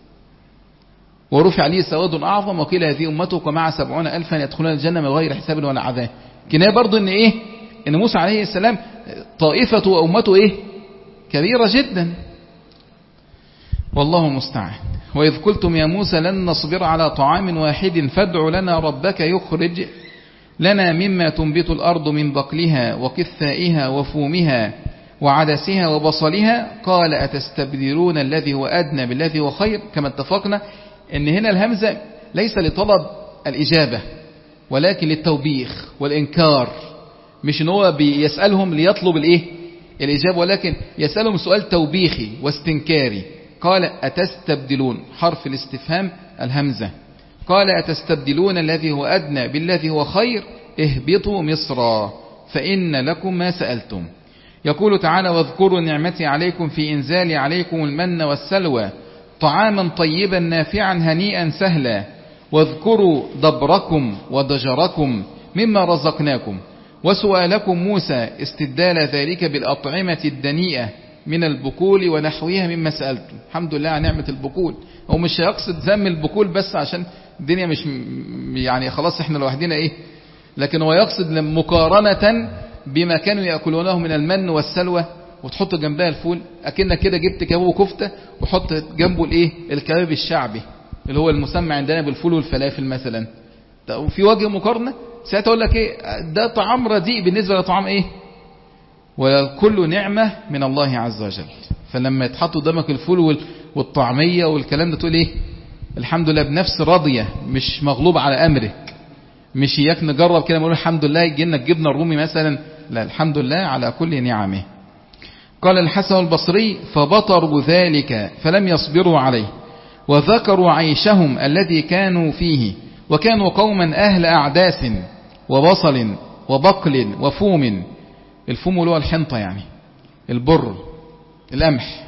ورفع عليه سواد أعظم وقيل هذه أمتك ومع سبعون ألفا يدخلون الجنة من غير حساب ولا عذاب. كناية برضو إن إيه إن موسى عليه السلام طائفته وأمته إيه كبيرة جدا. والله المستعان. وإذ قلتم يا موسى لن نصبر على طعام واحد فادع لنا ربك يخرج لنا مما تنبت الأرض من بقلها وقثائها وفومها وعدسها وبصلها قال أتستبدلون الذي هو أدنى بالذي هو خير. كما اتفقنا ان هنا الهمزة ليس لطلب الإجابة ولكن للتوبيخ والإنكار، مش ان هو بيسألهم ليطلب الايه الإجابة، ولكن يسألهم سؤال توبيخي واستنكاري. قال أتستبدلون حرف الاستفهام الهمزة. قال أتستبدلون الذي هو أدنى بالذي هو خير اهبطوا مصرا فإن لكم ما سألتم. يقول تعالى واذكروا نعمتي عليكم في إنزال عليكم المن والسلوى طعاما طيبا نافعا هنيئا سهلا واذكروا دبركم وضجركم مما رزقناكم وسؤالكم موسى استدال ذلك بالأطعمة الدنيئة من البكول ونحوها مما سألتم. الحمد لله على نعمة البكول. هو مش هيقصد ذم البكول بس عشان الدنيا مش يعني خلاص احنا لوحدنا ايه، لكن هو يقصد مقارنة بما كانوا يأكلونه من المن والسلوى وتحط جنبها الفول، أكنك كده جبت كباب وكفتة وحط جنبه الايه الكباب الشعبي اللي هو المسمى عندنا بالفول والفلافل مثلا. وفي وجه مقارنة ساعتها اقول لك ايه ده طعام رديء بالنسبة لطعام ايه، وكل نعمة من الله عز وجل. فلما يتحط قدامك الفول والطعمية والكلام ده تقول ايه الحمد لله بنفس راضية مش مغلوب على أمرك، مش إياك نجرب كده نقول الحمد لله يجي لنا الجبنة الرومي مثلا، لا الحمد لله على كل نعمه. قال الحسن البصري فبطروا ذلك فلم يصبروا عليه وذكروا عيشهم الذي كانوا فيه وكانوا قوما أهل أعداس وبصل وبقل وفوم. الفوم اللي هو الحنطة يعني البر القمح.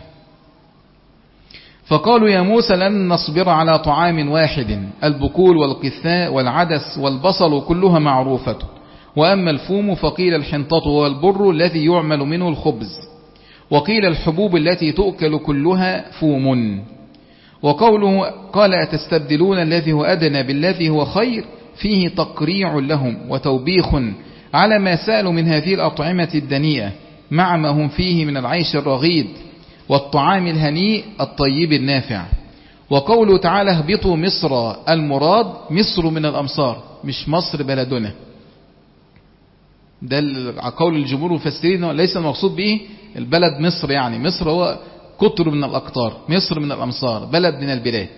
فقالوا يا موسى لن نصبر على طعام واحد البكول والقثاء والعدس والبصل كلها معروفة وأما الفوم فقيل الحنطة والبر الذي يعمل منه الخبز وقيل الحبوب التي تؤكل كلها فوم. وقوله قال أتستبدلون الذي هو أدنى بالذي هو خير فيه تقريع لهم وتوبيخ على ما سألوا من هذه الأطعمة الدنيئة مع ما هم فيه من العيش الرغيد والطعام الهنيء الطيب النافع. وقوله تعالى اهبطوا مصر المراد مصر من الأمصار مش مصر بلدنا. ده قول الجمهور المفسرين، ليس المقصود به البلد مصر، يعني مصر هو قطر من الأقطار، مصر من الأمصار، بلد من البلاد.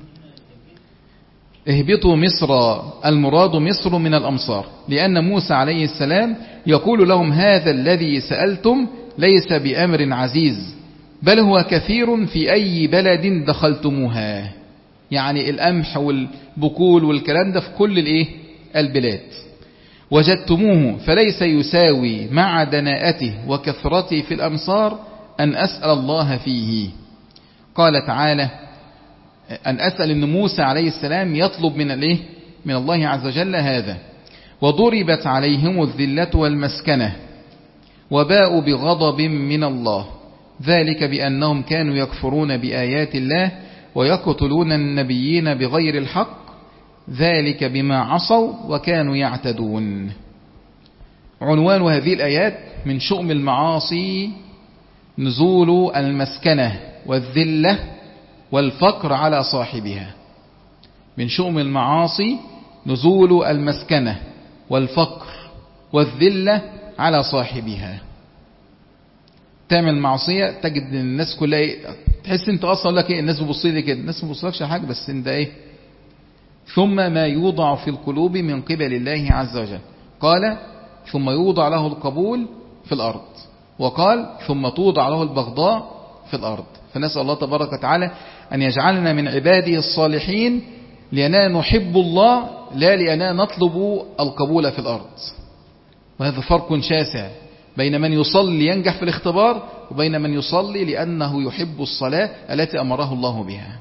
اهبطوا مصر، المراد مصر من الأمصار، لأن موسى عليه السلام يقول لهم هذا الذي سألتم ليس بأمر عزيز، بل هو كثير في أي بلد دخلتموها، يعني القمح والبقول والكلام ده في كل الايه البلاد. وجدتموه فليس يساوي مع دناءته وكثرته في الأمصار أن أسأل الله فيه. قال تعالى أن أسأل أن موسى عليه السلام يطلب من الايه من الله عز وجل هذا. وضربت عليهم الذلة والمسكنة وباءوا بغضب من الله، ذلك بأنهم كانوا يكفرون بآيات الله ويقتلون النبيين بغير الحق، ذلك بما عصوا وكانوا يعتدون. عنوان هذه الآيات: من شؤم المعاصي نزول المسكنة والذلة والفقر على صاحبها. من شؤم المعاصي نزول المسكنة والفقر والذلة على صاحبها. تعمل معصية تجد الناس كلها ايه، تحس انت اصلا لك ايه، الناس ببصي لي كده، الناس ببصلكش حاجة، بس انت ايه. ثم ما يوضع في القلوب من قبل الله عز وجل، قال ثم يوضع له القبول في الأرض، وقال ثم توضع له البغضاء في الأرض. فنسأل الله تبارك وتعالى أن يجعلنا من عباده الصالحين، لأننا نحب الله لا لأننا نطلب القبول في الأرض. وهذا فرق شاسع بين من يصلي ينجح في الاختبار وبين من يصلي لأنه يحب الصلاة التي أمره الله بها.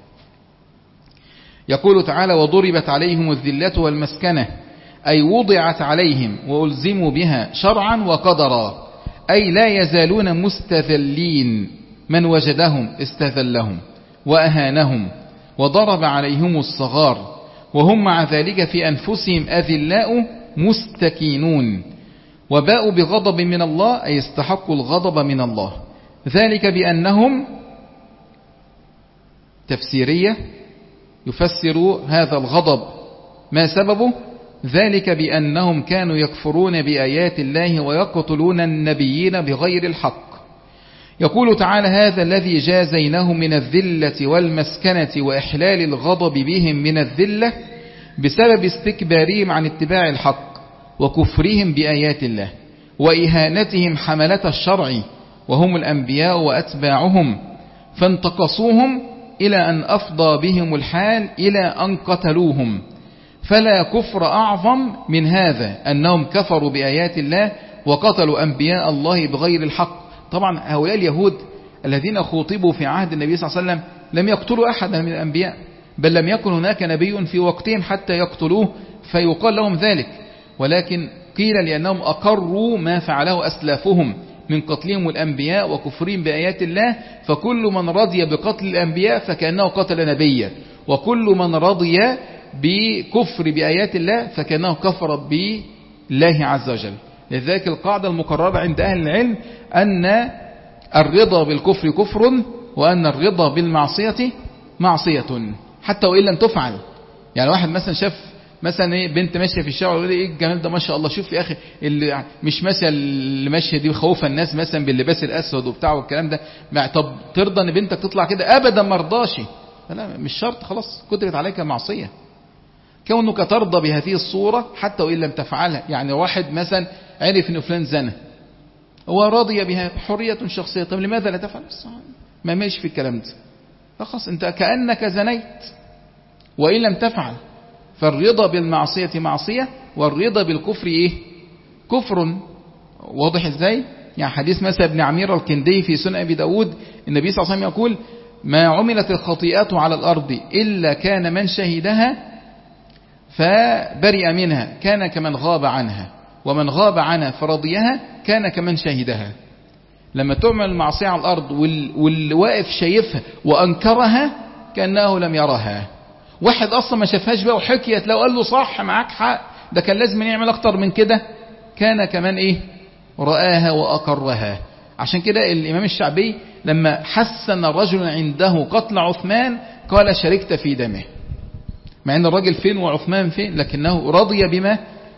يقول تعالى وضربت عليهم الذلة والمسكنة، أي وضعت عليهم وألزموا بها شرعا وقدرا، أي لا يزالون مستذلين، من وجدهم استذلهم وأهانهم وضرب عليهم الصغار، وهم مع ذلك في أنفسهم أذلاء مستكينون، وباءوا بغضب من الله، أي استحقوا الغضب من الله، ذلك بأنهم تفسيرية يفسر هذا الغضب ما سببه، ذلك بأنهم كانوا يكفرون بآيات الله ويقتلون النبيين بغير الحق. يقول تعالى هذا الذي جازيناهم من الذلة والمسكنة وإحلال الغضب بهم من الذلة بسبب استكبارهم عن اتباع الحق وكفرهم بآيات الله وإهانتهم حملة الشرع وهم الأنبياء وأتباعهم، فانتقصوهم إلى أن أفضى بهم الحال إلى أن قتلوهم. فلا كفر أعظم من هذا، أنهم كفروا بآيات الله وقتلوا أنبياء الله بغير الحق. طبعا هؤلاء اليهود الذين خوطبوا في عهد النبي صلى الله عليه وسلم لم يقتلوا أحدا من الأنبياء، بل لم يكن هناك نبي في وقتهم حتى يقتلوه فيقال لهم ذلك، ولكن قيل لأنهم أقروا ما فعله أسلافهم من قتلهم الأنبياء وكفرهم بآيات الله، فكل من رضي بقتل الأنبياء فكأنه قتل نبيا، وكل من رضي بكفر بآيات الله فكأنه كفر بالله عز وجل. لذلك القاعدة المقررة عند أهل العلم أن الرضا بالكفر كفر، وأن الرضا بالمعصية معصية حتى وإن لم تفعل. يعني واحد مثلا شاف مثلا ايه بنت ماشيه في الشارع ويقول ايه الجمال ده ما شاء الله، شوف يا اخي اللي مش ماشيه اللي ماشيه دي خوفه الناس مثلا باللباس الاسود وبتاع والكلام ده، طب ترضى ان بنتك تطلع كده؟ ابدا ما رضاش. لا مش شرط، خلاص كتبت عليك معصيه. كونك ترضى بهذه الصوره حتى وان لم تفعلها. يعني واحد مثلا عرف ان فلان زنى، هو راضي بها، حريه شخصيه، طب لماذا لا تفعل؟ ما ماشي في الكلام ده، خلاص انت كانك زنيت وان لم تفعل. فالرضا بالمعصية معصية، والرضا بالكفر ايه؟ كفر. واضح ازاي؟ يعني حديث مثلا ابن عمير الكندي في سنن ابي داود، النبي صلى الله عليه وسلم يقول ما عملت الخطيئات على الارض الا كان من شهدها فبرئ منها كان كمن غاب عنها، ومن غاب عنها فرضيها كان كمن شهدها. لما تعمل المعصية على الارض واللي واقف شايفها وانكرها كأنه لم يرها. واحد اصلا ما شافهاش بقى وحكيت لو قال له صح معاك حق، ده كان لازم يعمل اكتر من كده، كان كمان ايه؟ رآها واقرها. عشان كده الامام الشعبي لما حسن رجل عنده قتل عثمان قال شاركت في دمه، مع ان الراجل فين وعثمان فين، لكنه رضي بما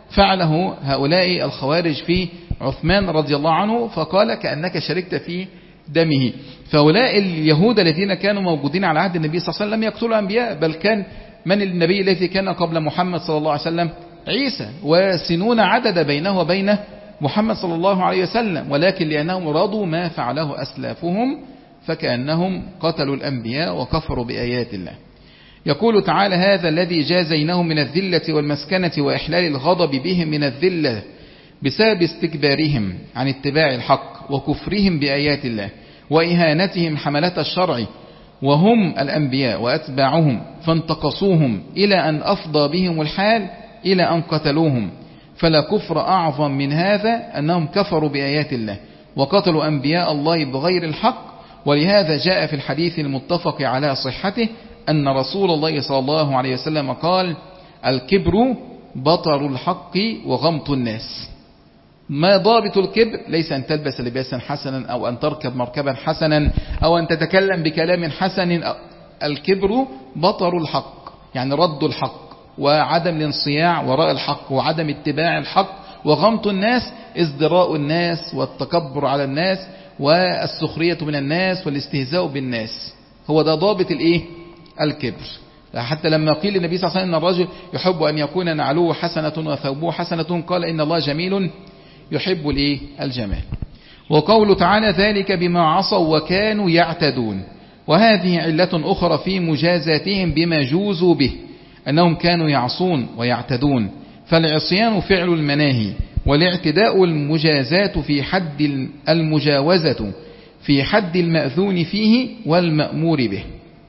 فعله هؤلاء الخوارج في عثمان رضي الله عنه، فقال كأنك شاركت في دمه. فهؤلاء اليهود الذين كانوا موجودين على عهد النبي صلى الله عليه وسلم لم يقتلوا أنبياء، بل كان من النبي الذي كان قبل محمد صلى الله عليه وسلم؟ عيسى، وسنون عدد بينه وبين محمد صلى الله عليه وسلم، ولكن لأنهم رضوا ما فعله أسلافهم فكأنهم قتلوا الأنبياء وكفروا بآيات الله. يقول تعالى: هذا الذي جازيناهم من الذلة والمسكنة وإحلال الغضب بهم من الذلة بسبب استكبارهم عن اتباع الحق وكفرهم بآيات الله وإهانتهم حملة الشرع وهم الأنبياء وأتباعهم، فانتقصوهم إلى أن أفضى بهم الحال إلى أن قتلوهم. فلا كفر أعظم من هذا أنهم كفروا بآيات الله وقتلوا أنبياء الله بغير الحق. ولهذا جاء في الحديث المتفق على صحته أن رسول الله صلى الله عليه وسلم قال: الكبر بطر الحق وغمط الناس. ما ضابط الكبر؟ ليس أن تلبس لباسا حسنا أو أن تركب مركبا حسنا أو أن تتكلم بكلام حسن. الكبر بطر الحق، يعني رد الحق وعدم الانصياع وراء الحق وعدم اتباع الحق، وغمط الناس ازدراء الناس والتكبر على الناس والسخرية من الناس والاستهزاء بالناس. هو ده ضابط الايه؟ الكبر. حتى لما قيل للنبي صلى الله عليه وسلم ان الرجل يحب ان يكون نعلوه حسنة وثوبه حسنة، قال ان الله جميل يحب الايه؟ الجمال. وقوله تعالى: ذلك بما عصوا وكانوا يعتدون. وهذه علة أخرى في مجازاتهم بما جوزوا به، أنهم كانوا يعصون ويعتدون. فالعصيان فعل المناهي، والاعتداء المجازات في حد المجاوزة في حد المأذون فيه والمأمور به.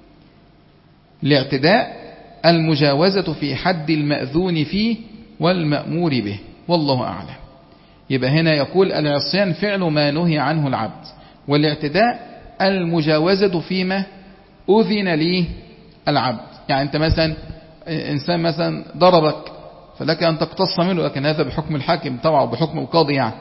الاعتداء المجاوزة في حد المأذون فيه والمأمور به، والله أعلم. يبقى هنا يقول العصيان فعل ما نهي عنه العبد، والاعتداء المجاوزة فيما أذن ليه العبد. يعني أنت مثلا إنسان مثلا ضربك فلك أن تقتص منه، لكن هذا بحكم الحاكم طبعا وبحكم القاضي. يعني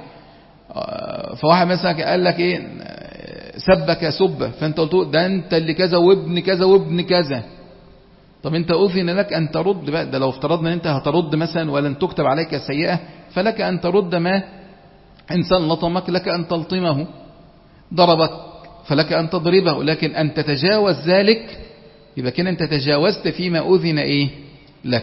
فواحد مثلا قال لك إيه، سبك سبة، فأنت قلت ده أنت اللي كذا وابن كذا وابن كذا. طب أنت أذن لك أن ترد بقى، ده لو افترضنا أن أنت هترد مثلا ولن تكتب عليك سيئة، فلك أن ترد ما إنسان لطمك لك أن تلطمه، ضربك فلك أن تضربه، لكن أن تتجاوز ذلك يبقى كده أنت تجاوزت فيما أذن إيه لك.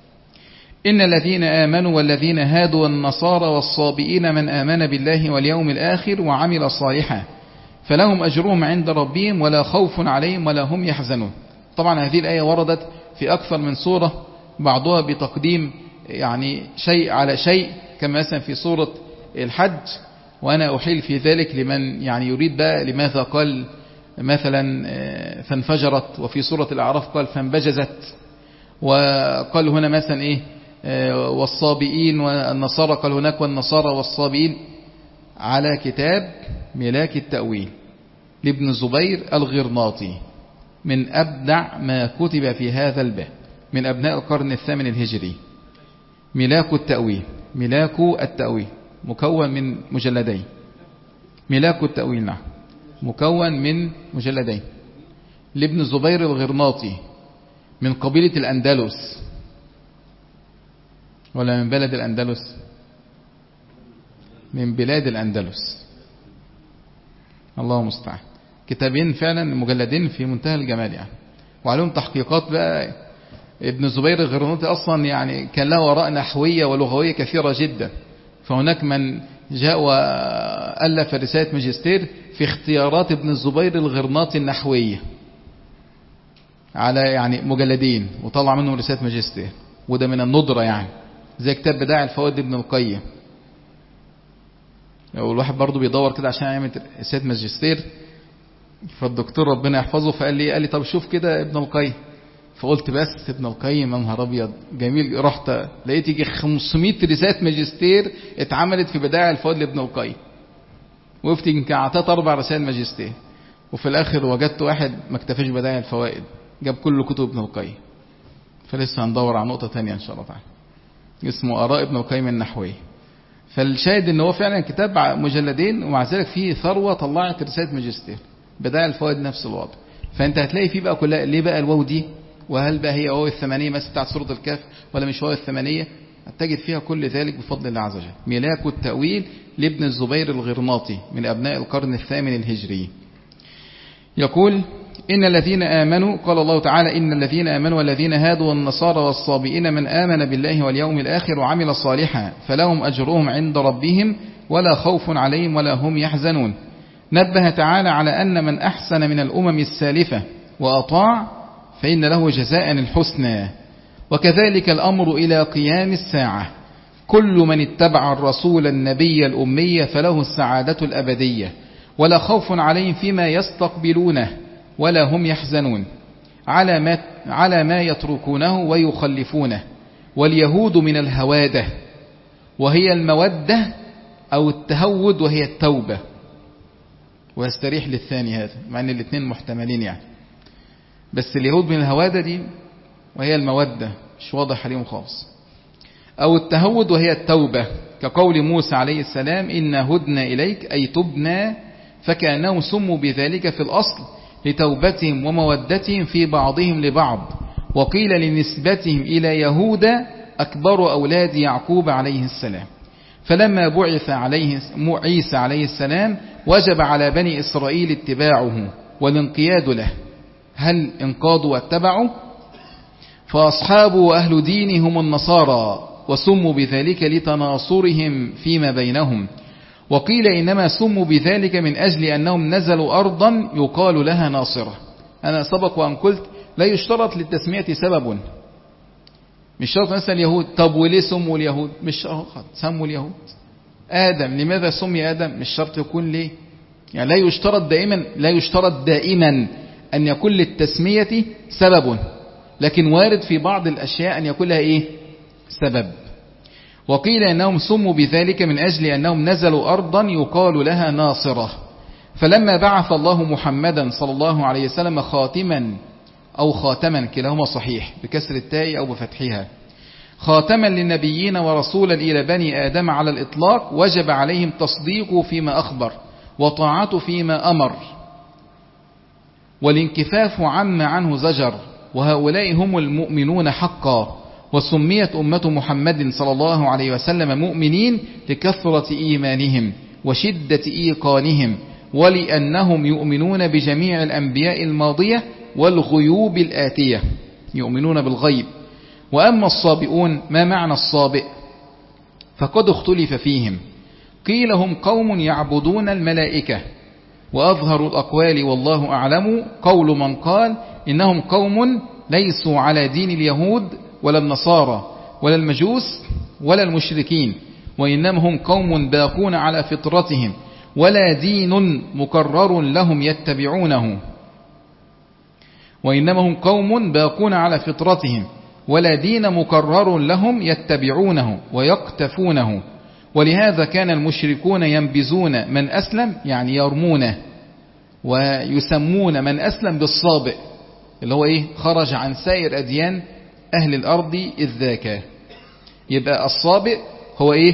إن الذين آمنوا والذين هادوا والنصارى والصابئين من آمن بالله واليوم الآخر وعمل صالحا فلهم أجرهم عند ربهم ولا خوف عليهم ولا هم يحزنون. طبعا هذه الآية وردت في أكثر من سورة، بعضها بتقديم يعني شيء على شيء، كما مثلا في سورة الحج: وأنا أحيل في ذلك لمن يعني يريد بقى لماذا قال مثلا فانفجرت، وفي سورة الأعراف قال فانبجزت، وقال هنا مثلا إيه والصابئين والنصارى، قال هناك والنصارى والصابئين، على كتاب ملاك التأويل لابن الزبير الغرناطي، من أبدع ما كتب في هذا الباب، من أبناء القرن الثامن الهجري. ملاك التأويل، ملاك التأويل مكون من مجلدين. ملاك التأويل نعم مكون من مجلدين لابن الزبير الغرناطي، من قبيلة الأندلس ولا من بلد الأندلس؟ من بلاد الأندلس. الله مستعان. كتابين فعلا مجلدين في منتهى الجمال يعني، وعليهم تحقيقات بقى. ابن الزبير الغرناطي أصلا يعني كان له وراء نحوية ولغوية كثيرة جدا، فهناك من جاء وألف رسالة ماجستير في اختيارات ابن الزبير الغرناطي النحوية على يعني مجلدين، وطلع منه رسالة ماجستير، وده من الندرة يعني، زي كتاب بدائع الفوائد ابن القيم. والواحد برضو بيدور كده عشان يعمل رسالة ماجستير، فالدكتور ربنا يحفظه فقال لي قال لي طب شوف كده ابن القيم، فقلت بس ابن القيم نهار ابيض جميل، رحت لقيت يجي خمسمائة رسالة ماجستير اتعملت في بدائع الفوائد لابن القيم، وقفت يمكن اعطيت اربع رسائل ماجستير، وفي الاخر وجدت واحد ما اكتفاش بدائع الفوائد، جاب كل كتب ابن القيم. فلسه هندور على نقطة تانية ان شاء الله تعالى اسمه آراء ابن القيم النحوية. فالشاهد ان هو فعلا كتاب مجلدين، ومع ذلك فيه ثروة طلعت رسالة ماجستير بدائع الفوائد نفس الوضع. فانت هتلاقي فيه بقى كلها ليه بقى الواو دي، وهل بقى هي واو الثمانية مثلا بتاعت سورة الكهف ولا مش واو الثمانية، تجد فيها كل ذلك بفضل الله عز وجل. ملاك التأويل لابن الزبير الغرناطي من أبناء القرن الثامن الهجري. يقول إن الذين آمنوا، قال الله تعالى إن الذين آمنوا والذين هادوا والنصارى والصابئين من آمن بالله واليوم الآخر وعمل صالحا فلهم أجرهم عند ربهم ولا خوف عليهم ولا هم يحزنون. نبه تعالى على أن من أحسن من الأمم السالفة وأطاع فإن له جزاء الحسنى، وكذلك الأمر إلى قيام الساعة. كل من اتبع الرسول النبي الأمي فله السعادة الأبدية ولا خوف عليهم فيما يستقبلونه ولا هم يحزنون على ما, على ما يتركونه ويخلفونه. واليهود من الهوادة وهي المودة أو التهود وهي التوبة، ويستريح للثاني هذا مع أن الاثنين محتملين يعني، بس اليهود من الهوادة دي وهي المودة مش واضح عليهم خالص. أو التهود وهي التوبة كقول موسى عليه السلام إنا هدنا إليك أي تبنا، فكأنهم سموا بذلك في الأصل لتوبتهم ومودتهم في بعضهم لبعض. وقيل لنسبتهم إلى يهوذا أكبر أولاد يعقوب عليه السلام. فلما بعث عليه عيسى عليه السلام وجب على بني إسرائيل اتباعه والانقياد له. هل انقادوا واتبعوا؟ فأصحابه وأهل دينه هم النصارى وسموا بذلك لتناصرهم فيما بينهم. وقيل إنما سموا بذلك من أجل أنهم نزلوا أرضا يقال لها ناصرة. أنا سبق وأن قلت لا يشترط للتسمية سبب، مش شرط مثلا اليهود طب وليه سموا اليهود، مش شرط سموا اليهود. آدم لماذا سمي آدم، مش شرط يكون ليه، يعني لا يشترط دائما لا يشترط دائما أن يكون للتسمية سبب، لكن وارد في بعض الأشياء أن يكون لها إيه سبب. وقيل أنهم سموا بذلك من أجل أنهم نزلوا أرضا يقال لها ناصرة. فلما بعث الله محمدا صلى الله عليه وسلم خاتما أو خاتما كلاهما صحيح بكسر التاء أو بفتحها، خاتما للنبيين ورسولا إلى بني آدم على الإطلاق، وجب عليهم تصديقه فيما أخبر وطاعته فيما أمر والانكفاف عما عنه زجر، وهؤلاء هم المؤمنون حقا. وسميت أمة محمد صلى الله عليه وسلم مؤمنين لكثرة إيمانهم وشدة إيقانهم، ولأنهم يؤمنون بجميع الأنبياء الماضية والغيوب الآتية، يؤمنون بالغيب. وأما الصابئون، ما معنى الصابئ؟ فقد اختلف فيهم، قيل هم قوم يعبدون الملائكة، وأظهر الأقوال والله أعلم قول من قال إنهم قوم ليسوا على دين اليهود ولا النصارى ولا المجوس ولا المشركين، وإنما هم قوم باقون على فطرتهم ولا دين مكرر لهم يتبعونه وإنما هم قوم باقون على فطرتهم ولا دين مكرر لهم يتبعونه ويقتفونه. ولهذا كان المشركون ينبذون من أسلم، يعني يرمونه، ويسمون من أسلم بالصابئ اللي هو إيه خرج عن سائر أديان أهل الأرض إذ ذاك. يبقى الصابئ هو إيه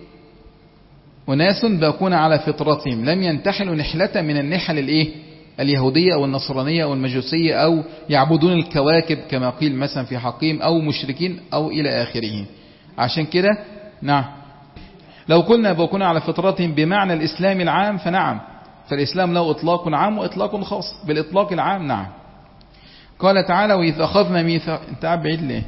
أناس باقون على فطرتهم لم ينتحلوا نحلة من النحل الإيه اليهودية أو النصرانية أو المجوسية أو يعبدون الكواكب كما قيل مثلا في حقيم أو مشركين أو إلى آخره. عشان كده نعم لو قلنا باقون على فطرتهم بمعنى الإسلام العام فنعم، فالإسلام له إطلاق عام وإطلاق خاص. بالإطلاق العام نعم. قال تعالى وإذ أخذنا ميثاق، انت قاعد بعيد ليه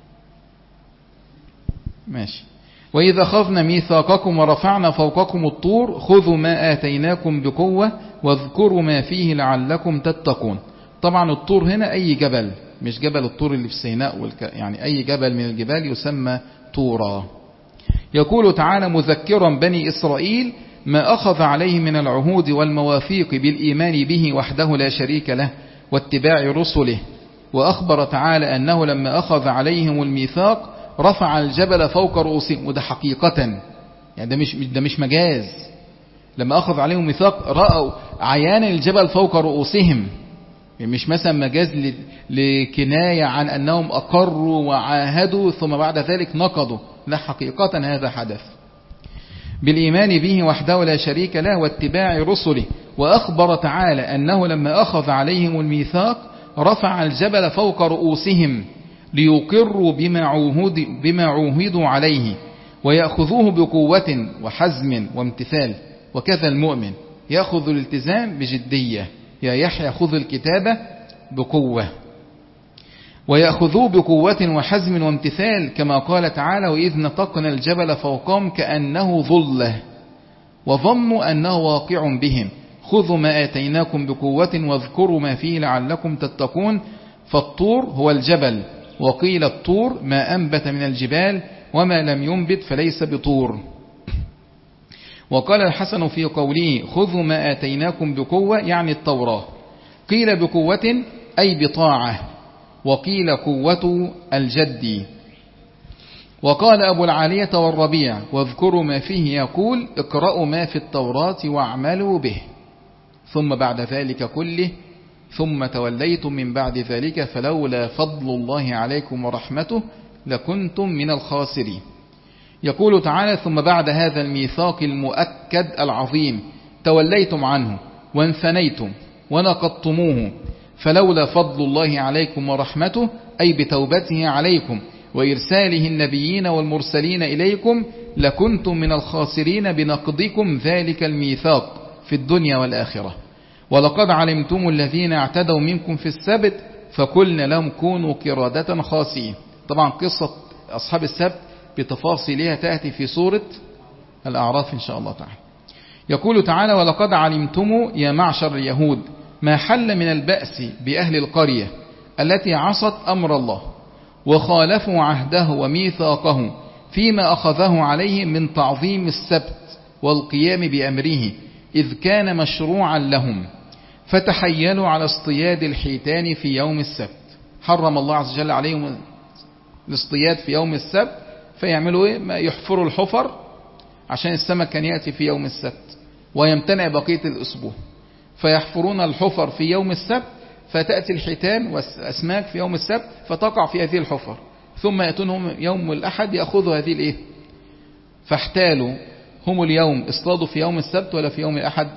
ماشي. وإذ أخذنا ميثاقكم ورفعنا فوقكم الطور خذوا ما آتيناكم بقوة واذكروا ما فيه لعلكم تتقون. طبعا الطور هنا أي جبل، مش جبل الطور اللي في سيناء والك... يعني أي جبل من الجبال يسمى طورا. يقول تعالى مذكرا بني إسرائيل ما أخذ عليه من العهود والمواثيق بالإيمان به وحده لا شريك له واتباع رسله. وأخبر تعالى أنه لما أخذ عليهم الميثاق رفع الجبل فوق رؤوسهم، وده حقيقة يعني ده مش ده مش مجاز. لما أخذ عليهم الميثاق رأوا عيانا الجبل فوق رؤوسهم، يعني مش مثلا مجاز لكناية عن أنهم أقروا وعاهدوا ثم بعد ذلك نقضوا، لا حقيقة هذا حدث. بالإيمان به وحده لا شريك له واتباع رسله. وأخبر تعالى أنه لما أخذ عليهم الميثاق رفع الجبل فوق رؤوسهم ليقروا بما عوهد بما عوهدوا عليه ويأخذوه بقوة وحزم وامتثال. وكذا المؤمن يأخذ الالتزام بجدية. يا يحيى خذ الكتابة بقوة، ويأخذوه بقوة وحزم وامتثال، كما قال تعالى: وإذ نطقنا الجبل فوقهم كأنه ظلة وظنوا أنه واقع بهم خذوا ما آتيناكم بقوة واذكروا ما فيه لعلكم تتقون. فالطور هو الجبل، وقيل الطور ما أنبت من الجبال، وما لم ينبت فليس بطور. وقال الحسن في قوله خذوا ما آتيناكم بقوة يعني التوراة، قيل بقوة أي بطاعة، وقيل قوة الجد. وقال أبو العالية والربيع واذكروا ما فيه يقول اقرأوا ما في التوراة واعملوا به، ثم بعد ذلك كله ثم توليتم من بعد ذلك فلولا فضل الله عليكم ورحمته لكنتم من الخاسرين. يقول تعالى: ثم بعد هذا الميثاق المؤكد العظيم توليتم عنه وانثنيتم ونقضتموه فلولا فضل الله عليكم ورحمته أي بتوبته عليكم وإرساله النبيين والمرسلين إليكم لكنتم من الخاسرين بنقضكم ذلك الميثاق في الدنيا والآخرة. ولقد علمتم الذين اعتدوا منكم في السبت فقلنا لهم كونوا قردة خاسئين. طبعا قصة أصحاب السبت بتفاصيلها تأتي في سورة الأعراف إن شاء الله تعالى. يقول تعالى: ولقد علمتم يا معشر اليهود ما حل من البأس بأهل القرية التي عصت أمر الله وخالفوا عهده وميثاقه فيما أخذه عليهم من تعظيم السبت والقيام بأمره إذ كان مشروعا لهم، فتحيلوا على اصطياد الحيتان في يوم السبت. حرم الله عز وجل عليهم الاصطياد في يوم السبت، فيعملوا ايه؟ ما يحفروا الحفر عشان السمك كان يأتي في يوم السبت ويمتنع بقية الأسبوع، فيحفرون الحفر في يوم السبت فتأتي الحيتان والأسماك في يوم السبت فتقع في هذه الحفر، ثم يأتونهم يوم الأحد يأخذوا هذه الايه. فاحتالوا هم اليوم اصطادوا في يوم السبت ولا في يوم الأحد؟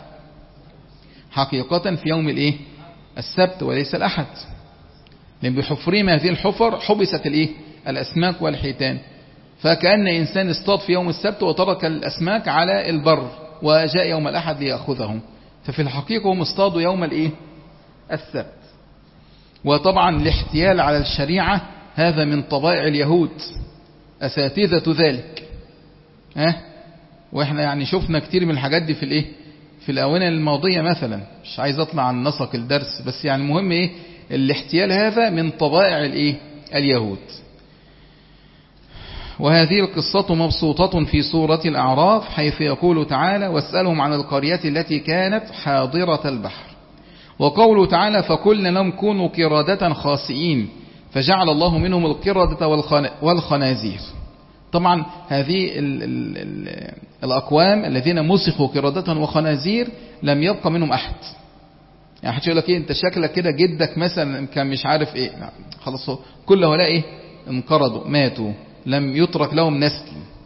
حقيقة في يوم الايه السبت وليس الأحد، لأن بحفرهم هذه الحفر حبست الايه الأسماك والحيتان، فكأن إنسان اصطاد في يوم السبت وترك الأسماك على البر وجاء يوم الأحد ليأخذهم، ففي الحقيقة هم اصطادوا يوم الايه السبت. وطبعا الاحتيال على الشريعة هذا من طبائع اليهود أساتذة ذلك، ها؟ واحنا يعني شفنا كتير من الحاجات دي في الايه في الآونة الماضية مثلا، مش عايز اطلع عن نسق الدرس بس يعني مهم ايه الاحتيال هذا من طبائع الايه اليهود. وهذه القصة مبسوطة في سورة الأعراف حيث يقول تعالى: واسألهم عن القرية التي كانت حاضرة البحر. وقوله تعالى: فقلنا لهم كونوا قردة خاسئين فجعل الله منهم القردة والخنازير. طبعا هذه ال ال ال الأقوام الذين مسخوا قردة وخنازير لم يبقى منهم أحد. يعني حد يقول لك إيه أنت شكلك كده جدك مثلا كان مش عارف إيه، خلاص كل هؤلاء إيه انقرضوا ماتوا لم يترك لهم نسل.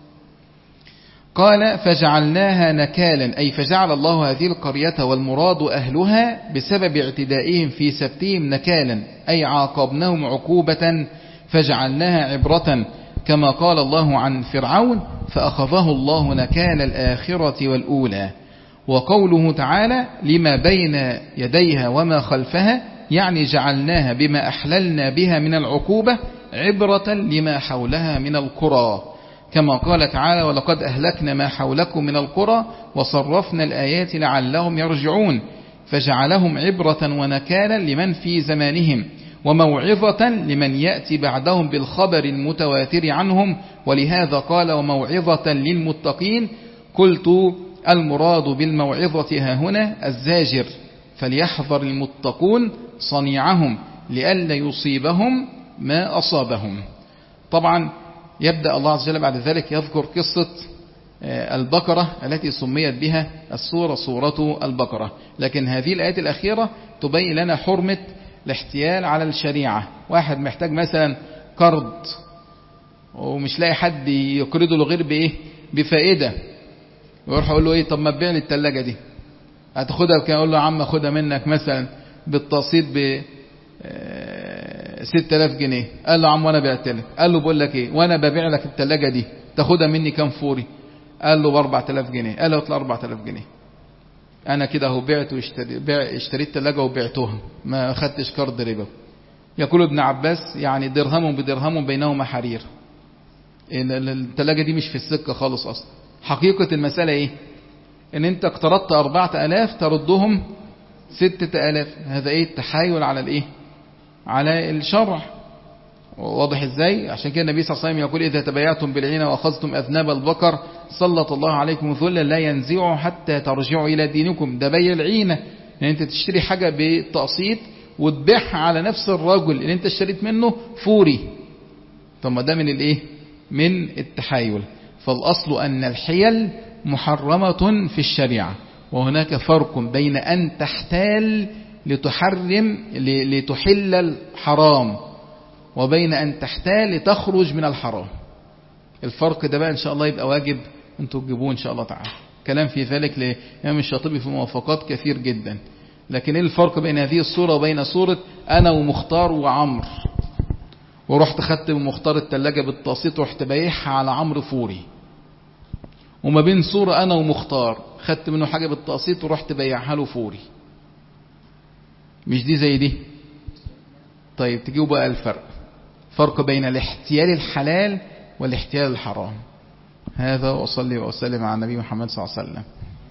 قال: فجعلناها نكالا أي فجعل الله هذه القرية والمراد أهلها بسبب اعتدائهم في سبتهم نكالا أي عاقبناهم عقوبة فجعلناها عبرة، كما قال الله عن فرعون: فأخذه الله نكال الآخرة والأولى. وقوله تعالى: لما بين يديها وما خلفها يعني جعلناها بما أحللنا بها من العقوبة عبرة لما حولها من القرى، كما قال تعالى: ولقد أهلكنا ما حولكم من القرى وصرفنا الآيات لعلهم يرجعون، فجعلهم عبرة ونكالا لمن في زمانهم وموعظة لمن يأتي بعدهم بالخبر المتواتر عنهم. ولهذا قال: وموعظة للمتقين. قلت المراد بالموعظة ها هنا الزاجر، فليحذر المتقون صنيعهم لئلا يصيبهم ما أصابهم. طبعا يبدأ الله عز وجل بعد ذلك يذكر قصة البقرة التي سميت بها السورة سورة البقرة، لكن هذه الآيات الأخيرة تبين لنا حرمة الاحتيال على الشريعة. واحد محتاج مثلا قرض ومش لاقي حد يقرضه له غير بإيه بفائدة، ويروح يقول له إيه طب ما تبيع لي التلاجة دي هتاخدها، كان يقول له يا عم خدها منك مثلا بالتقسيط ب ستة آلاف جنيه. قال له عم وانا بعت لك. قال له بقول لك ايه، وانا ببيع لك الثلاجه دي تاخدها مني كام فوري؟ قال له ب أربعة آلاف جنيه. قال له اطلع أربعة آلاف جنيه. انا كده اهو بعت واشتري بيع اشتريت ثلاجه وبعتها، ما خدتش قرض ربا. يقول ابن عباس يعني درهم بدرهم بينهما حرير. الثلاجه دي مش في السكه خالص اصلا. حقيقه المساله ايه؟ ان انت اقترضت أربعة آلاف تردهم ستة آلاف. هذا ايه؟ التحايل على الايه؟ على الشرع. واضح ازاي؟ عشان كده النبي صلى الله عليه وسلم يقول اذا تبايعتم بالعين واخذتم اذناب البقر سلط الله عليكم ذلا لا ينزعه حتى ترجعوا الى دينكم. ده بيع العينه، يعني انت تشتري حاجه بالتقسيط وتبيعها على نفس الرجل اللي انت اشتريت منه فوري. طب ما ده من الايه؟ من التحايل. فالاصل ان الحيل محرمه في الشريعه، وهناك فرق بين ان تحتال لتحرم لتحل الحرام، وبين أن تحتال لتخرج من الحرام. الفرق ده بقى إن شاء الله يبقى واجب أنتوا تجيبوه إن شاء الله تعالى. كلام في ذلك لإمام الشاطبي في موافقات كثير جدا. لكن إيه الفرق بين هذه الصورة وبين صورة أنا ومختار وعمر، ورحت خدت مختار التلاجة بالتقسيط ورحت بايعها على عمرو فوري، وما بين صورة أنا ومختار خدت منه حاجة بالتقسيط ورحت بايعها له فوري. مش دي زي دي؟ طيب تجيبوا بقى الفرق، فرق بين الاحتيال الحلال والاحتيال الحرام. هذا وأصلي وأسلم على النبي محمد صلى الله عليه وسلم.